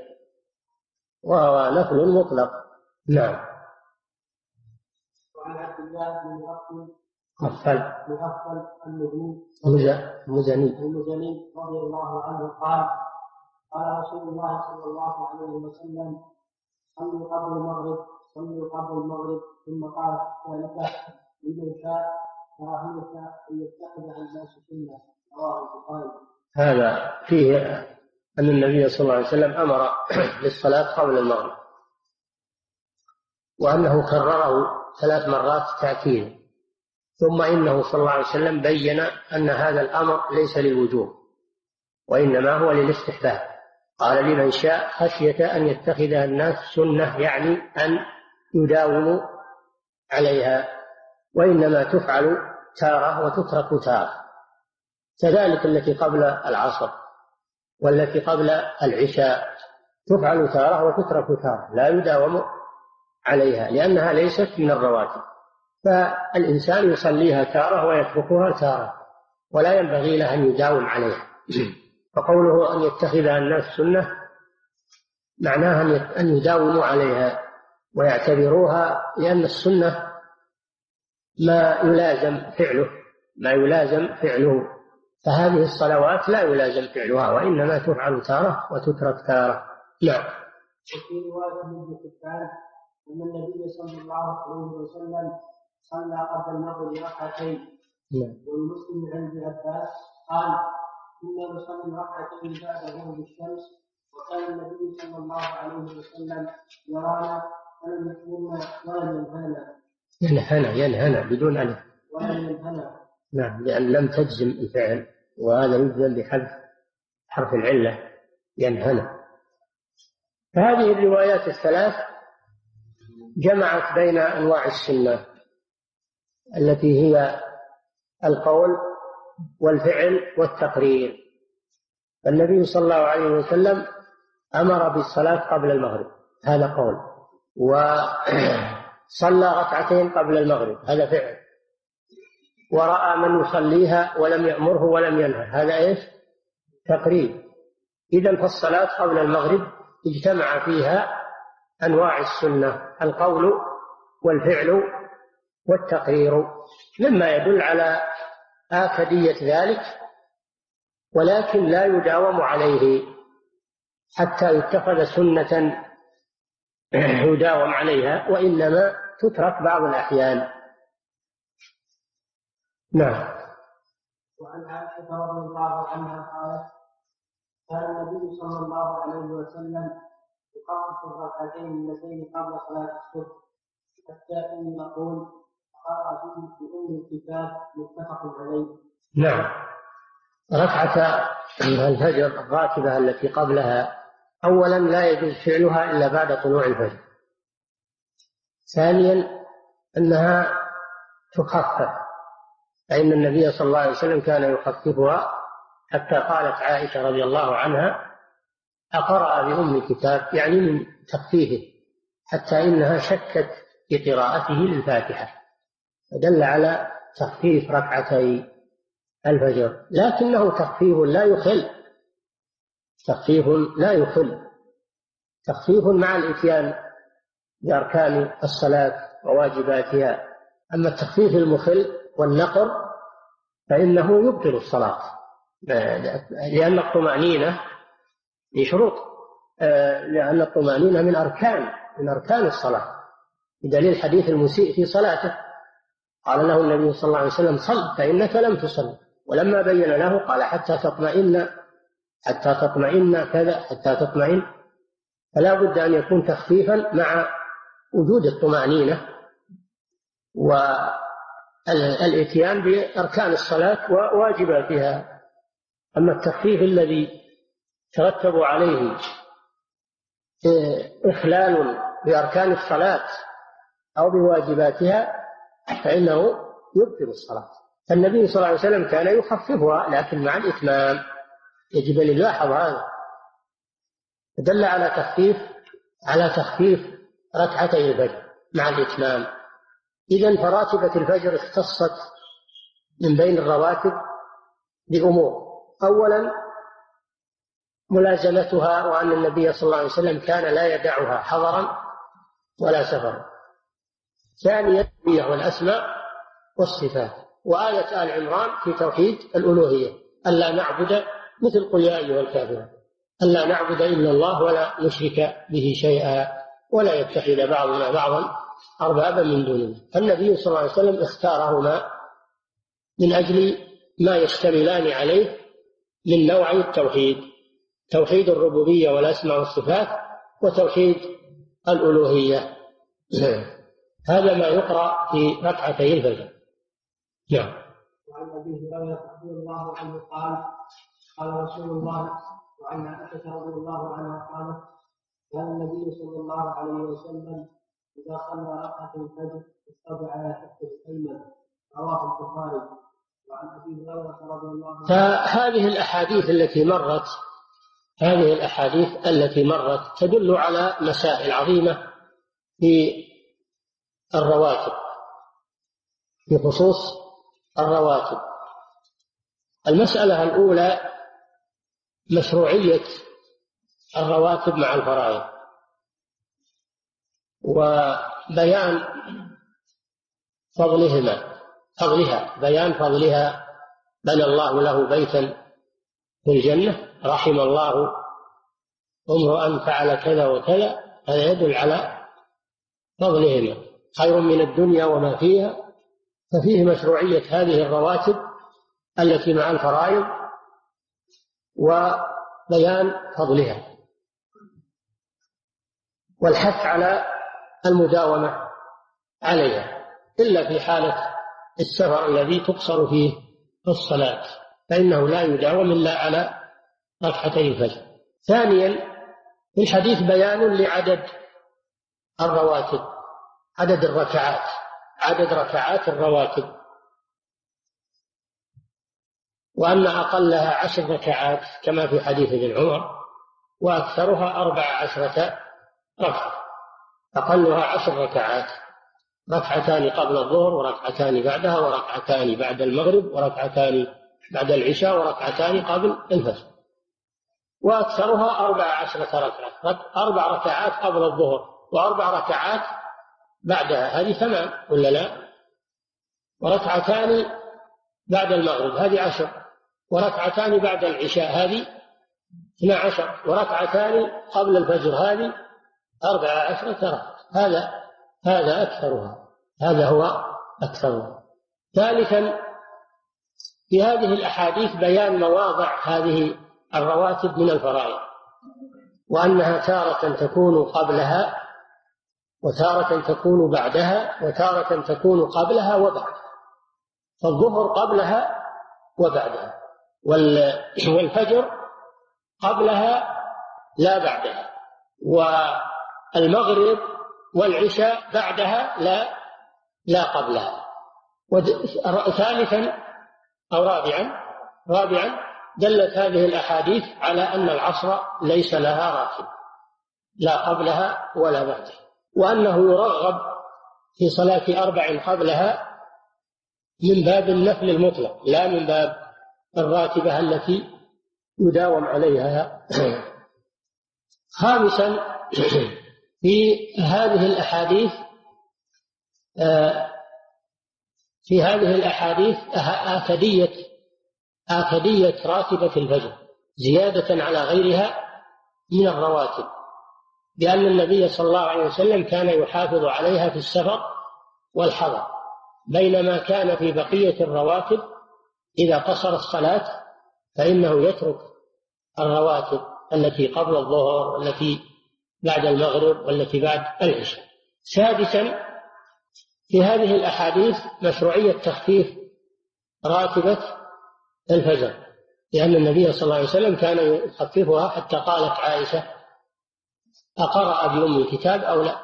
وهو نفل مطلق. نعم. وعن عبد الله بن مسعود مغفل مغفل المزني مزني المزني رضي الله عنه قال قال رسول الله صلى الله عليه وسلم صلوا قبل المغرب صلوا قبل المغرب ثم قال ثالثة لمن شاء كراهية أن يتخذ الناس سنة رواه البخاري. هذا فيه أن النبي صلى الله عليه وسلم أمر بالصلاة قبل المغرب، وأنه كرره ثلاث مرات تأكيدا، ثم إنه صلى الله عليه وسلم بين أن هذا الأمر ليس للوجوب وإنما هو للاستحباب. قال لمن شاء خشية أن يتخذها الناس سنة، يعني أن يداوموا عليها، وإنما تفعل تارة وتترك تارة، كذلك التي قبل العصر والتي قبل العشاء تفعل تارة وتترك تارة، لا يداوم عليها لأنها ليست من الرواتب، فالإنسان يصليها تارة ويتركها تارة، ولا ينبغي له أن يداوم عليها. فقوله أن يتخذها الناس سنة معناها أن يداوموا عليها ويعتبروها، لأن السنة ما يلازم فعله ما يلازم فعله فهذه الصلوات لا يلازم فعلها، وإنما تفعل تارة وتترك تارة. نعم. وفي رواية ابن حبان أن النبي صلى الله عليه وسلم صلى قبل المغرب ركعتين. والمسلم عن ابن عباس قال كنا نصلي ركعتين بعد غروب الشمس، وكان النبي صلى الله عليه وسلم يرانا ولم يأمرنا ولم ينهانا. ينهانا ينهانا بدون ألف. ولم ينهانا. نعم، لأن لم تجزم الفعل، وهذا يجزم بحذف حرف العلة ينهانا. فهذه الروايات الثلاث جمعت بين أنواع السنة التي هي القول والفعل والتقرير. النبي صلى الله عليه وسلم أمر بالصلاة قبل المغرب، هذا قول، وصلى ركعتين قبل المغرب، هذا فعل، ورأى من يصليها ولم يأمره ولم ينهى، هذا إيش؟ تقرير. إذن فالصلاة قبل المغرب اجتمع فيها أنواع السنة، القول والفعل والتقرير، مما يدل على آكدية ذلك، ولكن لا يداوم عليه حتى يتخذ سنة يداوم عليها، وإنما تترك بعض الأحيان. نعم. وعن عائشة رضي الله عنها قالت كان النبي صلى الله عليه وسلم يخفف الركعتين اللتين قبل صلاة الصبح، حتى إني أقول قرأ في أم الكتاب متفق عليه. نعم. ركعة الفجر الراتبة التي قبلها أولا لا يجوز فعلها إلا بعد طلوع الفجر. ثانيا أنها تخفف، فإن النبي صلى الله عليه وسلم كان يخففها، حتى قالت عائشة رضي الله عنها أقرأ بأم الكتاب، يعني من تخفيفه، حتى إنها شكت في قراءته للفاتحة، فدل على تخفيف ركعتي الفجر، لكنه تخفيف لا يخل تخفيف لا يخل تخفيف مع الإتيان بأركان الصلاة وواجباتها. أما التخفيف المخل والنقر فإنه يبطل الصلاة، لأن الطمأنينة لشروط، لأن الطمأنينة من أركان من أركان الصلاة، بدليل حديث المسيء في صلاته قال له النبي صلى الله عليه وسلم صل فإنك لم تصل، ولما بين له قال حتى تطمئن حتى تطمئن كذا حتى تطمئن. فلا بد أن يكون تخفيفا مع وجود الطمأنينة والإتيان بأركان الصلاة وواجباتها. أما التخفيف الذي ترتب عليه إخلال بأركان الصلاة أو بواجباتها فإنه يبطل الصلاة. فالنبي صلى الله عليه وسلم كان يخففها لكن مع الإتمام، يجب أن يلاحظ هذا، دل على تخفيف على تخفيف ركعتي الفجر مع الإتمام. إذن فراتبة الفجر اختصت من بين الرواتب بأمور: أولا ملازمتها، وأن النبي صلى الله عليه وسلم كان لا يدعها حضرا ولا سفرا. ثانيا هي والأسماء والصفات، وآية آل عمران في توحيد الألوهية، ألا نعبد مثل قل يا أيها الكافرون، ألا نعبد إلا الله ولا نشرك به شيئا ولا يتخذ بعضنا بعضا أربابا من دون الله. فالنبي صلى الله عليه وسلم اختارهما من أجل ما يشتملان عليه من نوع التوحيد، توحيد الربوبية والأسماء والصفات وتوحيد الألوهية. هذا ما يقرأ في ركعتي الفجر. نعم. وعن أبي هريرة رضي الله عنه قال قال رسول الله، وعن عائشة رضي الله عنها قالت كان النبي صلى الله عليه وسلم إذا صلى ركعة الفجر اضطجع على شقه الأيمن، رواه البخاري. وعن أبي هريرة رضي الله عنه. فهذه الأحاديث التي مرت هذه الأحاديث التي مرت تدل على مسائل عظيمة في الرواتب، في خصوص الرواتب. المسألة الأولى مشروعية الرواتب مع الفرائض، وبيان فضلهما فضلها بيان فضلها. بنى الله له بيتا في الجنة، رحم الله امرؤا فعل كذا وكذا، هذا يدل على فضلهما، خير من الدنيا وما فيها. ففيه مشروعية هذه الرواتب التي مع الفرائض وبيان فضلها، والحث على المداومة عليها، إلا في حالة السفر الذي تقصر فيه الصلاة، فإنه لا يداوم إلا على ركعتي الفجر. ثانيا في الحديث بيان لعدد الرواتب، عدد الركعات عدد ركعات الرواتب، وأن أقلها عشر ركعات كما في حديث ابن عمر، وأكثرها أربع عشرة ركعة. أقلها عشر ركعات، ركعتان قبل الظهر وركعتان بعدها وركعتان بعد المغرب وركعتان بعد العشاء وركعتان قبل الفجر. وأكثرها أربع عشرة ركعة، أربع ركعات قبل الظهر وأربع ركعات بعدها، هذه ثمان ولا لا؟ وركعتان بعد المغرب هذه عشر، وركعتان بعد العشاء هذه اثنا عشر، وركعتان قبل الفجر هذه أربع عشرة ركعة. هذا هذا أكثرها، هذا هو أكثرها. ثالثا في هذه الأحاديث بيان مواضع هذه الرواتب من الفرائض، وأنها تارة تكون قبلها وتارة تكون بعدها وتارة تكون قبلها وبعدها، فالظهر قبلها وبعدها، والفجر قبلها لا بعدها، والمغرب والعشاء بعدها لا لا قبلها. ثالثا أو رابعا رابعا دلت هذه الأحاديث على أن العصر ليس لها راتب، لا قبلها ولا بعدها، وأنه يرغب في صلاة أربع قبلها من باب النفل المطلق لا من باب الراتبة التي يداوم عليها. خامسا في هذه الأحاديث في هذه الأحاديث آكدية آكدية راتبة الفجر زيادة على غيرها من الرواتب، لأن النبي صلى الله عليه وسلم كان يحافظ عليها في السفر والحضر، بينما كان في بقية الرواتب إذا قصر الصلاة فإنه يترك الرواتب التي قبل الظهر والتي بعد المغرب والتي بعد العشاء. سادسا في هذه الأحاديث مشروعية تخفيف راتبة الفجر، لأن النبي صلى الله عليه وسلم كان يخففها حتى قالت عائشة أقرأ بأم الكتاب أو لا.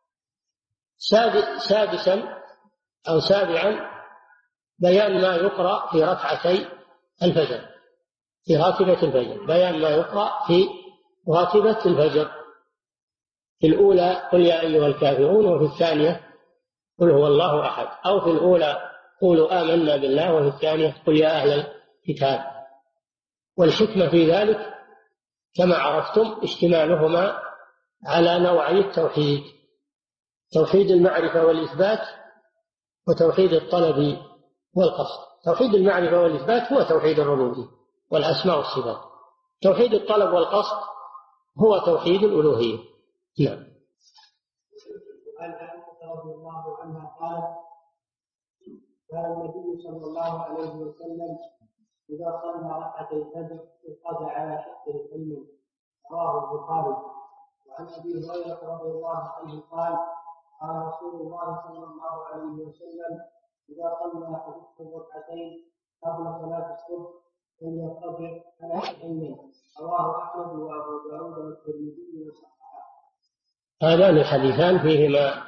سادسا أو سابعا بيان ما يقرأ في ركعتي الفجر، في راتبة الفجر، بيان ما يقرأ في راتبة الفجر، في الأولى قل يا أيها الكافرون، وفي الثانية قل هو الله أحد، أو في الأولى قولوا آمنا بالله، وفي الثانية قل يا أهل الكتاب. والحكمة في ذلك كما عرفتم اشتمالهما على نوعي التوحيد، توحيد المعرفة والإثبات وتوحيد الطلب والقصد. توحيد المعرفة والإثبات هو توحيد الربوبية والأسماء والصفات. توحيد الطلب والقصد هو توحيد الألوهية. نعم. وعن عائشة رضي الله عنها قالت كان النبي صلى الله عليه وسلم إذا صلى ركعتي الفجر انقضى على شقه اليمين، رواه البخاري. وعن أبي هريرة رضي الله عنه قال قال رسول الله صلى الله عليه وسلم إذا صلى أحدكم ركعتين قبل صلاة الصبح فليضطجع على شقيه، رواه أحمد وأبو داود والترمذي وصححه. هذان الحديثان فيهما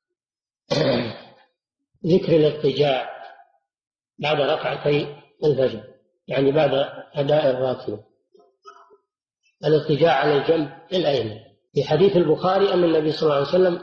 ذكر الاضطجاع بعد ركعتي الفجر، يعني بعد أداء الراتبة، الاضطجاع على الجنب الأيمن. في حديث البخاري أن النبي صلى الله عليه وسلم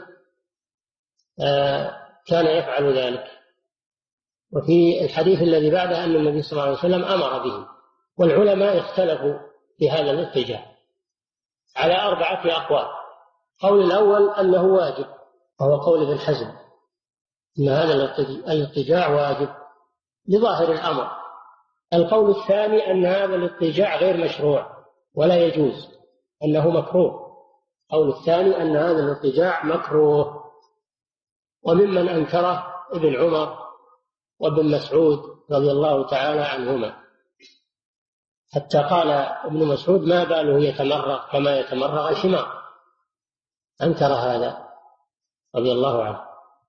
كان يفعل ذلك، وفي الحديث الذي بعده أن النبي صلى الله عليه وسلم أمر به. والعلماء اختلفوا في هذا الاضطجاع على أربعة أقوال. قول الأول أنه واجب، وهو قول ابن حزم أن هذا الاضطجاع واجب لظاهر الأمر. القول الثاني أن هذا الاضطجاع غير مشروع ولا يجوز، أنه مكروه. القول الثاني أن هذا الاضطجاع مكروه، وممن أنكره ابن عمر وابن مسعود رضي الله تعالى عنهما، حتى قال ابن مسعود ما باله يتمرغ كما يتمرغ الحمار، أنكر هذا رضي الله عنه.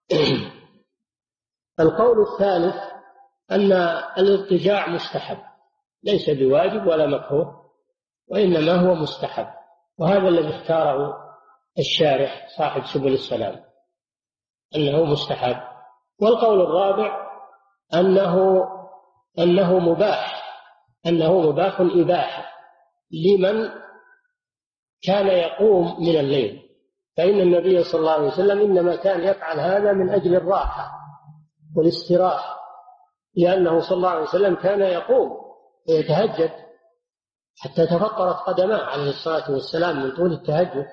القول الثالث أن الاضطجاع مستحب، ليس بواجب ولا مكروه، وإنما هو مستحب، وهذا الذي اختاره الشارح صاحب سبل السلام أنه مستحب. والقول الرابع أنه أنه مباح، أنه مباح إباحة لمن كان يقوم من الليل، فإن النبي صلى الله عليه وسلم إنما كان يفعل هذا من أجل الراحة والاستراحة، لأنه صلى الله عليه وسلم كان يقوم ويتهجد حتى تفطرت قدماه عليه الصلاة والسلام من طول التهجد،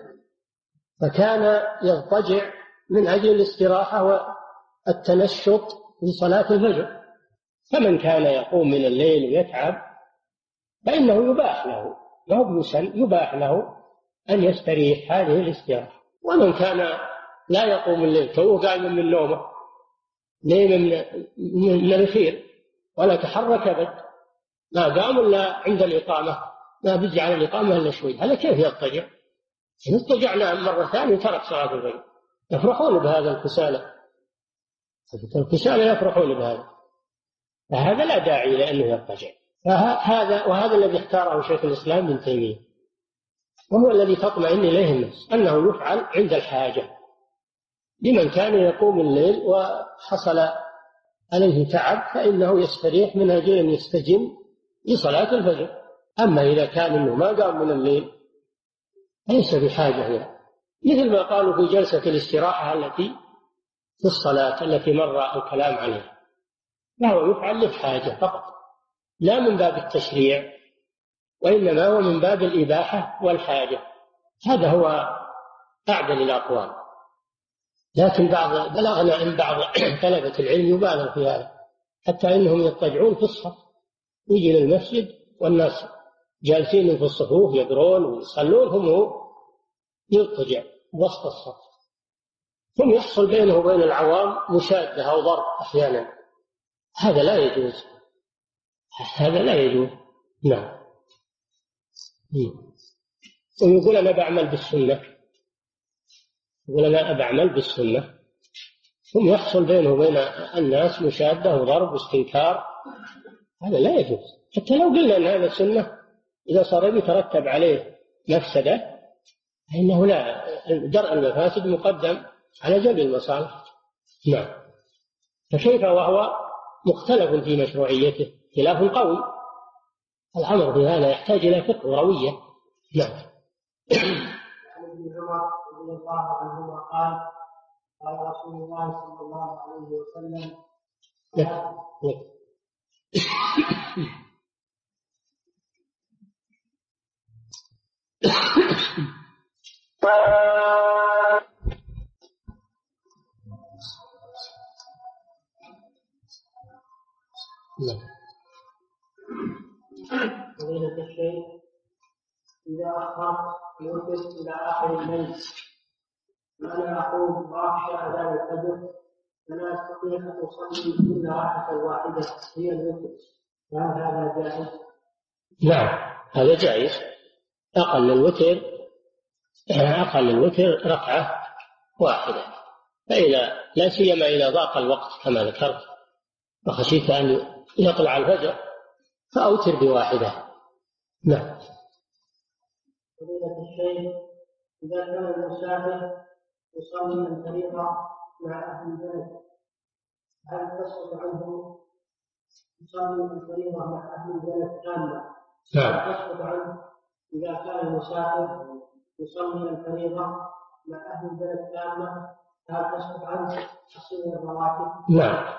فكان يضطجع من أجل الاستراحة والتنشط لصلاة الفجر. فمن كان يقوم من الليل ويتعب فإنه يباح له، لا بيسن، يباح له أن يستريح هذه الاستراحة. ومن كان لا يقوم الليل توه قائم من نومه نيم من الخير ولا تحرك أبد، ما قام إلا عند الإقامة، ما بيجي على الإقامة إلا شوي، هذا كيف يضطجع؟ إن اضطجع نام مرة ثانية وترك صلاة الفجر. يفرحون بهذا الكسالى، الكسالى يفرحون بهذا، فهذا لا داعي لأنه يضطجع. فهذا وهذا الذي اختاره شيخ الإسلام ابن تيمية، وهو الذي تطمئن إليه النفس، أنه يفعل عند الحاجة لمن كان يقوم الليل وحصل عليه تعب، فإنه يستريح من أجل أن يستجم لصلاة الفجر. أما إذا كان إنه ما قام من الليل ليس بحاجة يعني. مثل ما قالوا في جلسة الاستراحة التي في الصلاة التي مر الكلام عليها، فهو يفعل للحاجة فقط، لا من باب التشريع، وإنما هو من باب الإباحة والحاجة. هذا هو أعدل الأقوال. لكن بعض بلغنا أن بعض طلبة العلم يبالغ في هذا، حتى إنهم يضطجعون في الصف، يجي للمسجد والناس جالسين في الصفوف يقرون ويصلون، هم يضطجع وسط الصف، ثم يحصل بينه وبين العوام مشادة أو ضرب أحيانا. هذا لا يجوز، هذا لا يجوز. نعم. ويقول أنا بعمل بالسنة، يقول أنا بعمل بالسنة، ثم يحصل بينه وبين الناس مشادة وضرب واستنكار، هذا لا يجوز. حتى لو قلنا أن هذا سنة، إذا صار يترتب عليه مفسدة فإنه لا، درء المفاسد مقدم على جلب المصالح. نعم. فكيف وهو مختلف في مشروعيته خلاف قوي؟ الأمر بهذا يحتاج إلى فقه وروية. نعم. عن ابن عمر رضي الله عنهما قال قال رسول الله صلى الله عليه وسلم نعم. فضيلة الشيخ، إذا أخرت الوتر إلى آخر الليل وأنا أقوم وأخشى أذان الفجر فلا أستطيع أن أصلي إلا ركعة واحدة هي الوتر، فهل هذا جائز؟ نعم هذا جائز. أقل الوتر أقل الوتر ركعة واحدة، فإذا لا سيما إذا ضاق الوقت كما ذكرت وخشيت أن يطلع الفجر فأوتر بواحدة. نعم. فضيلة الشيخ، إذا كان المسافر يصلي الفريضة مع أهل البلد هل تسقط عنه يصلي الفريضة مع أهل البلد كاملة؟ هل تسقط عنه إذا كان المسافر يصلي الفريضة مع أهل البلد كاملة هل تسقط عنه تصلي الرواتب؟ نعم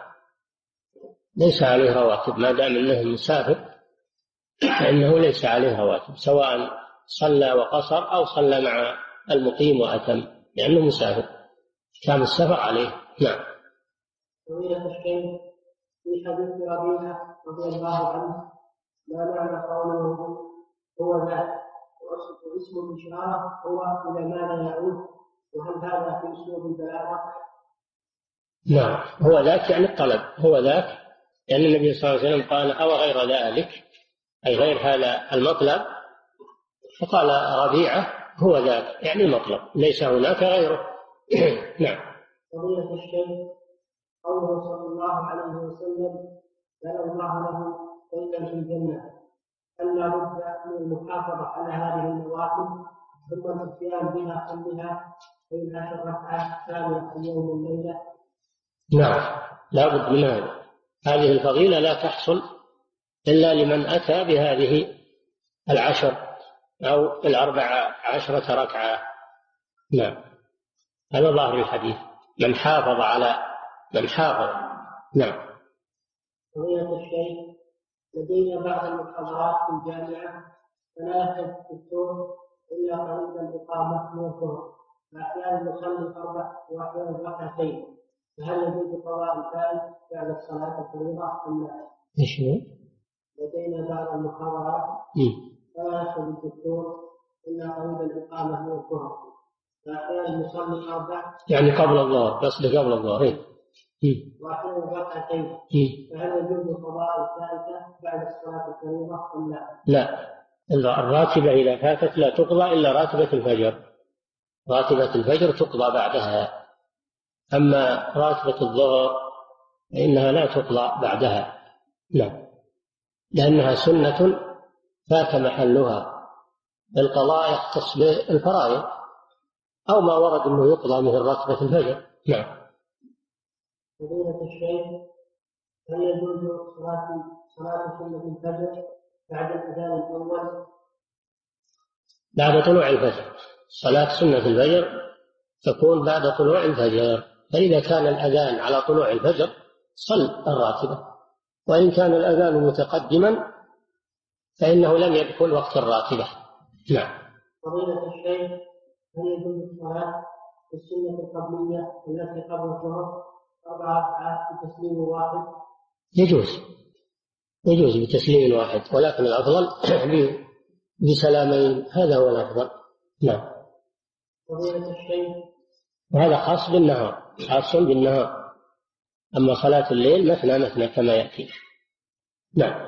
ليس عليه رواتب ما دام أنه مسافر، فإنه ليس عليه رواتب سواء صلى وقصر أو صلى مع المقيم وأتم، لأنه مسافر كان السفر عليه. نعم. فضيلة الشيخ، في حديث ربيعة رضي الله عنه ما معنى قوله هو ذاك واسم الإشارة هو إلى ماذا يعود، وهل هذا في أسلوب البلاغة؟ نعم هو ذاك يعني الطلب، هو ذاك لأن يعني النبي صلى الله عليه وسلم قال أو غير ذلك أي غير هذا المطلب، فقال ربيعة هو ذاك يعني المطلب ليس هناك غيره. نعم. فضيلة الشيخ، قوله صلى الله عليه وسلم بنى الله له بيتا في الجنة هل لا بد من المحافظة على هذه النوافل ثم الاتيان بها كلها بين عشر ركعات ثانية اليوم والليلة؟ نعم لا بد من هذا. هذه الفضيلة لا تحصل إلا لمن أتى بهذه العشر أو الأربع عشرة ركعة. نعم هذا ظاهر الحديث من حافظ على من حافظ. نعم. فضيلة الشيخ، لدينا بعض المحاضرات في الجامعة فلا يخرج الدكتور إلا قريب الإقامة من الظهر، فأحيانا نصلي أربع وأحيانا ركعتين، فهل يجوز قضاء الفائت بعد الصلاة الفريضة أم لا؟ إيش هو؟ لدينا بعض المحاضرات فلا يخرج الدكتور إلا قريب الإقامة من الظهر، فأحيانا نصلي أربع يعني قبل الظهر، قصد قبل الظهر وأحيانا ركعتين، فهل يجوز قضاء الفائتة بعد الصلاة الفريضة أم لا؟ لا، الراتبة إذا فاتت لا تقضى إلا راتبة الفجر، راتبة الفجر تقضى بعدها، أما راتبة الظهر فإنها لا تقضى بعدها. لا، لأنها سنة فات محلها، القضاء يختص بالفرائض أو ما ورد أنه يقضى مثل راتبة الفجر. نعم. فضيلة الشيخ، هل يجوز صلاة صلاة سنة الفجر بعد الأذان الأول؟ بعد طلوع الفجر، صلاة سنة الفجر تكون بعد طلوع الفجر، فإذا كان الأذان على طلوع الفجر صل الراتبة، وإن كان الأذان متقدما فإنه لم يدخل وقت الراتبة. نعم. فضيلة الشيخ، هل يجوز الصلاة في السنة القبلية التي قبل الظهر أربع ركعات بتسليم واحد؟ يجوز يجوز بتسليم واحد، ولكن الأفضل بسلامين، هذا هو الأفضل. نعم. فضيلة الشيخ، وهذا خاص بالنهار، خاص بالنهار، أما صلاة الليل مثنى مثنى كما يأتي. نعم.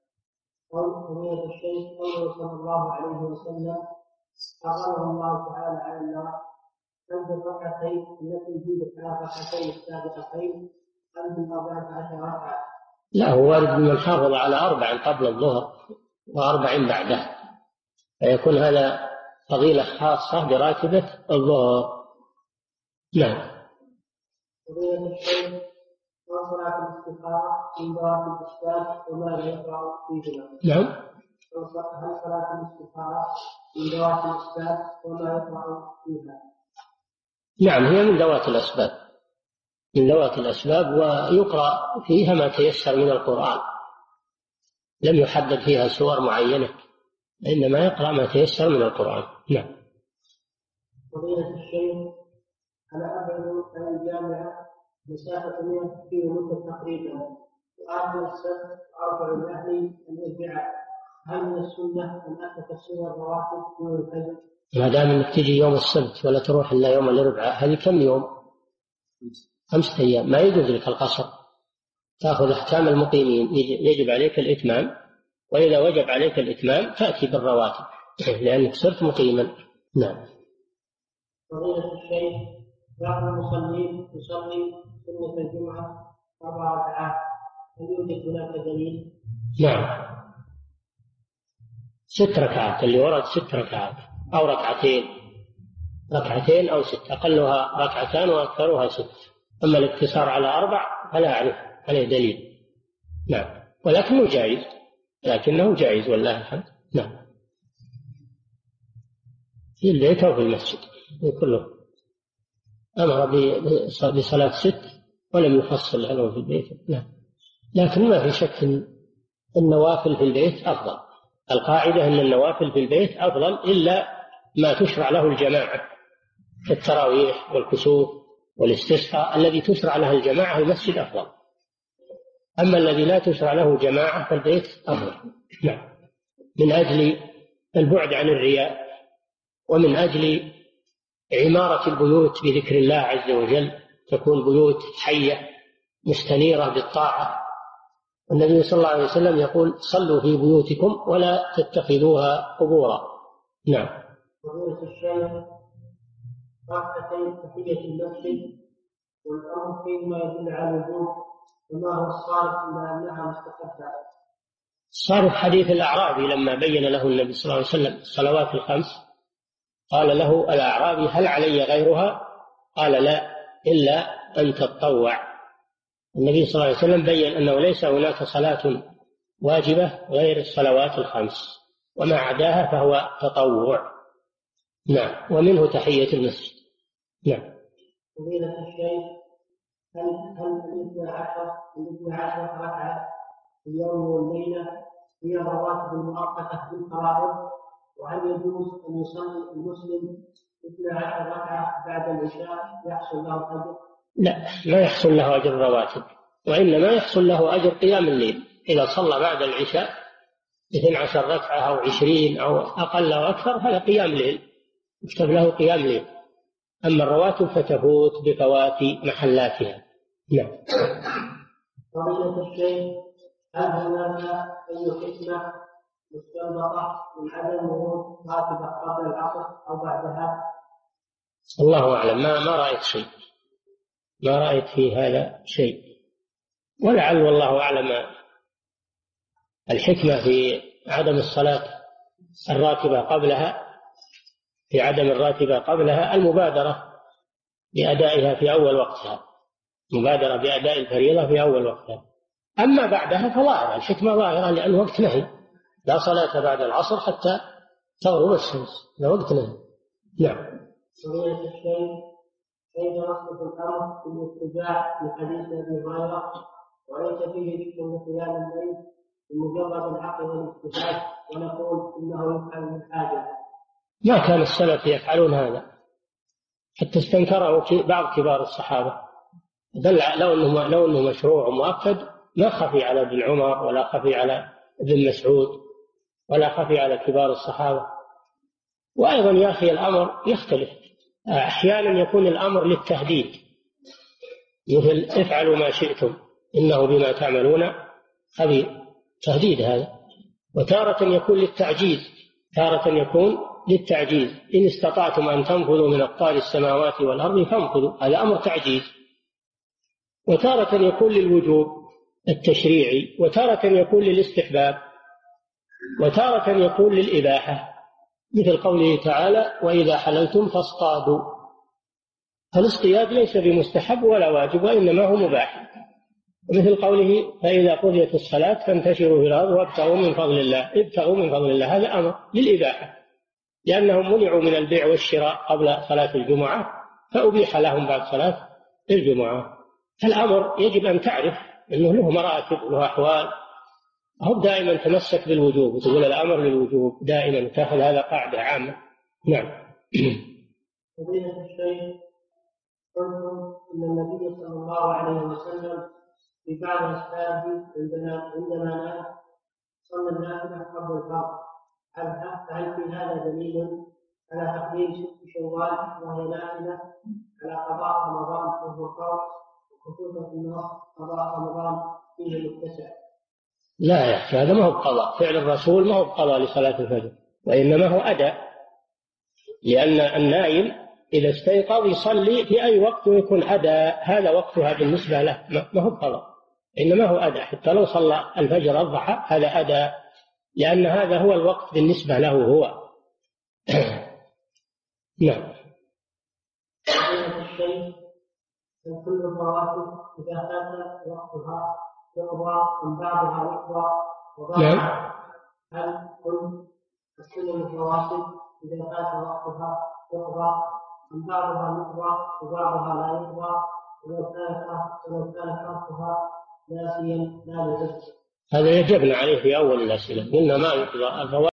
فضيلة الشيخ، قوله صلى الله عليه وسلم حرمه الله تعالى على النار، هل الركعتين التي في الركعتين السابقتين أم من أربعة عشر ركعة؟ لا، هو وارد من حافظ على أربع قبل الظهر وأربع بعده، فيكون هذا فضيلة خاصة براتبة الظهر. نعم. فضيلة الشيخ، وصلاة الاستخارة من ذوات الأسباب وما يقرأ فيهما؟ نعم. هل صلاة الاستخارة من ذوات الأسباب وما يقرأ فيها؟ نعم، هي من ذوات الأسباب، من ذوات الأسباب، ويقرأ فيها ما تيسر من القرآن، لم يحدد فيها سور معينة، إنما يقرأ ما تيسر من القرآن. نعم. فضيلة الشيخ، أنا أبعد عن الجامعة مسافة مئة كيلو متر تقريبا، وآخر السبت أربع الأهل أن يرجع. هل من السنة أن أتت السنة الرواتب يوم الفجر؟ ما دام انك تجي يوم السبت ولا تروح الا يوم الاربعاء، هذه كم يوم؟ خمسة ايام. ما يجوز لك القصر، تاخذ احكام المقيمين، يجب عليك الاتمام، واذا وجب عليك الاتمام تاتي بالرواتب لانك صرت مقيما. نعم. فضيلة الشيخ، بعض المصلين يصلي سنة الجمعة أربع ركعات، هل يوجد هناك دليل؟ نعم، ست ركعات اللي ورد ست ركعات أو ركعتين، ركعتين أو ست، أقلها ركعتان وأكثرها ست. أما الاقتصار على أربع فلا أعرف عليه دليل. نعم، ولكنه جائز، لكنه جائز والله الحمد. نعم، في البيت أو في المسجد كله أمر بصلاة ست ولم يفصل له في البيت. نعم، لكن ما في شك أن النوافل في البيت أفضل. القاعدة أن النوافل في البيت أفضل إلا ما تشرع له الجماعة كالتراويح والكسوف والاستسقاء، الذي تشرع له الجماعة المسجد أفضل، أما الذي لا تشرع له جماعة فالبيت أفضل. نعم، من أجل البعد عن الرياء، ومن أجل عمارة البيوت بذكر الله عز وجل، تكون بيوت حية مستنيرة بالطاعة. النبي صلى الله عليه وسلم يقول: صلوا في بيوتكم ولا تتخذوها قبورا. نعم. فضيلة الشيخ، ركعتين تحية المسجد والأمر فيما يدل على الوجوب، وما هو الصارف إلا أنها مستحبة؟ الصارف حديث الأعرابي لما بين له النبي صلى الله عليه وسلم الصلوات الخمس، قال له الأعرابي: هل علي غيرها؟ قال: لا، إلا أن تتطوع. النبي صلى الله عليه وسلم بين أنه ليس هناك صلاة واجبة غير الصلوات الخمس، وما عداها فهو تطوع. نعم، ومنه تحية المسجد. نعم. فضيلة الشيخ، هل هل الاثنى عشر الاثنى عشر ركعة في اليوم والليلة هي الرواتب المؤقتة بالفرائض؟ وهل يجوز أن يصلي المسلم اثنى عشر ركعة بعد العشاء يحصل له أجر؟ لا، ما يحصل له أجر الرواتب، وإنما يحصل له أجر قيام الليل. إذا صلى بعد العشاء اثنى عشر ركعة أو عشرين أو أقل أو أكثر هذا قيام ليل، يكتب له قيام ليل. أما الرواتب فتفوت بفوات محلاتها. نعم. فضيلة الشيخ، هل هناك أي حكمة مستنبطة من عدم ورود راتبة قبل العصر أو بعدها؟ الله أعلم، ما ما رأيت شيء، ما رأيت في هذا شيء، ولعل والله أعلم الحكمة في عدم الصلاة الراتبة قبلها، في عدم الراتبة قبلها المبادرة بأدائها في أول وقتها، مبادرة بأداء الفريضة في أول وقتها. أما بعدها فظاهرة، الحكمة ظاهرة، لأن وقت نهي، لا صلاة بعد العصر حتى تغرب الشمس، لا وقت نهي. نعم. فضيلة الشيخ، كيف نصرف الأمر في الاتجاه لحديث أبي هريرة وليس فيه ذكر من قيام الليل بمجرد العقل والاجتهاد، ونقول إنه يفعل من حاجة؟ ما كان السلف يفعلون هذا، حتى استنكره بعض كبار الصحابة. دل لو أنه لو أنه مشروع ومؤكد ما خفي على ابن عمر ولا خفي على ابن مسعود ولا خفي على كبار الصحابة. وأيضا يا أخي الأمر يختلف، أحيانا يكون الأمر للتهديد، مثل افعلوا ما شئتم إنه بما تعملون خبير، تهديد هذا. وتارة يكون للتعجيز، تارة يكون للتعجيز: إن استطعتم أن تنفذوا من أقطار السماوات والأرض فانفذوا، هذا أمر تعجيز. وتارة يكون للوجوب التشريعي، وتارة يكون للاستحباب، وتارة يكون للإباحة، مثل قوله تعالى: وإذا حللتم فاصطادوا. فالاصطياد ليس بمستحب ولا واجب، وإنما هو مباح. ومثل قوله: فإذا قضيت الصلاة فانتشروا في الأرض وابتغوا من فضل الله، ابتغوا من فضل الله، هذا أمر للإباحة، لأنهم منعوا من البيع والشراء قبل صلاة الجمعة فأبيح لهم بعد صلاة الجمعة. فالأمر يجب أن تعرف أنه له مراتب له أحوال، هم دائما تمسك بالوجوب وتقول الأمر للوجوب دائما، تأخذ هذا قاعدة عامة. نعم. فضيلة الشيخ، قلتم إن النبي صلى الله عليه وسلم في بعض أسبابه عندنا عندما نام صلى النافلة قبل الفرض، هل في هذا دليل على تقديم ست شوال وهي نافلة على قضاء رمضان وهو فرض، وخصوصا في الوقت قضاء رمضان فيه متسع؟ لا يا أخي، هذا ما هو بقضاء، فعل الرسول ما هو بقضاء لصلاة الفجر، وإنما هو أداء، لأن النائم إذا استيقظ يصلي في أي وقت ويكون أداء، هذا وقتها بالنسبة له، ما هو بقضاء، إنما هو أداء. حتى لو صلى الفجر الضحى هذا أداء، لأن هذا هو الوقت بالنسبة له هو. نعم. الشيء كل الرواتب إذا فات وقتها يقضى من بعضها يقضى وبعضها، هل كل السنن الرواتب إذا فات وقتها يقضى من بعضها يقضى وبعضها لا يقضى، ولو كان ولو كان تركها ناسيا لا يجوز؟ هذا يجبنا عليه في أول الأسئلة، قلنا ما يقضى الرواتب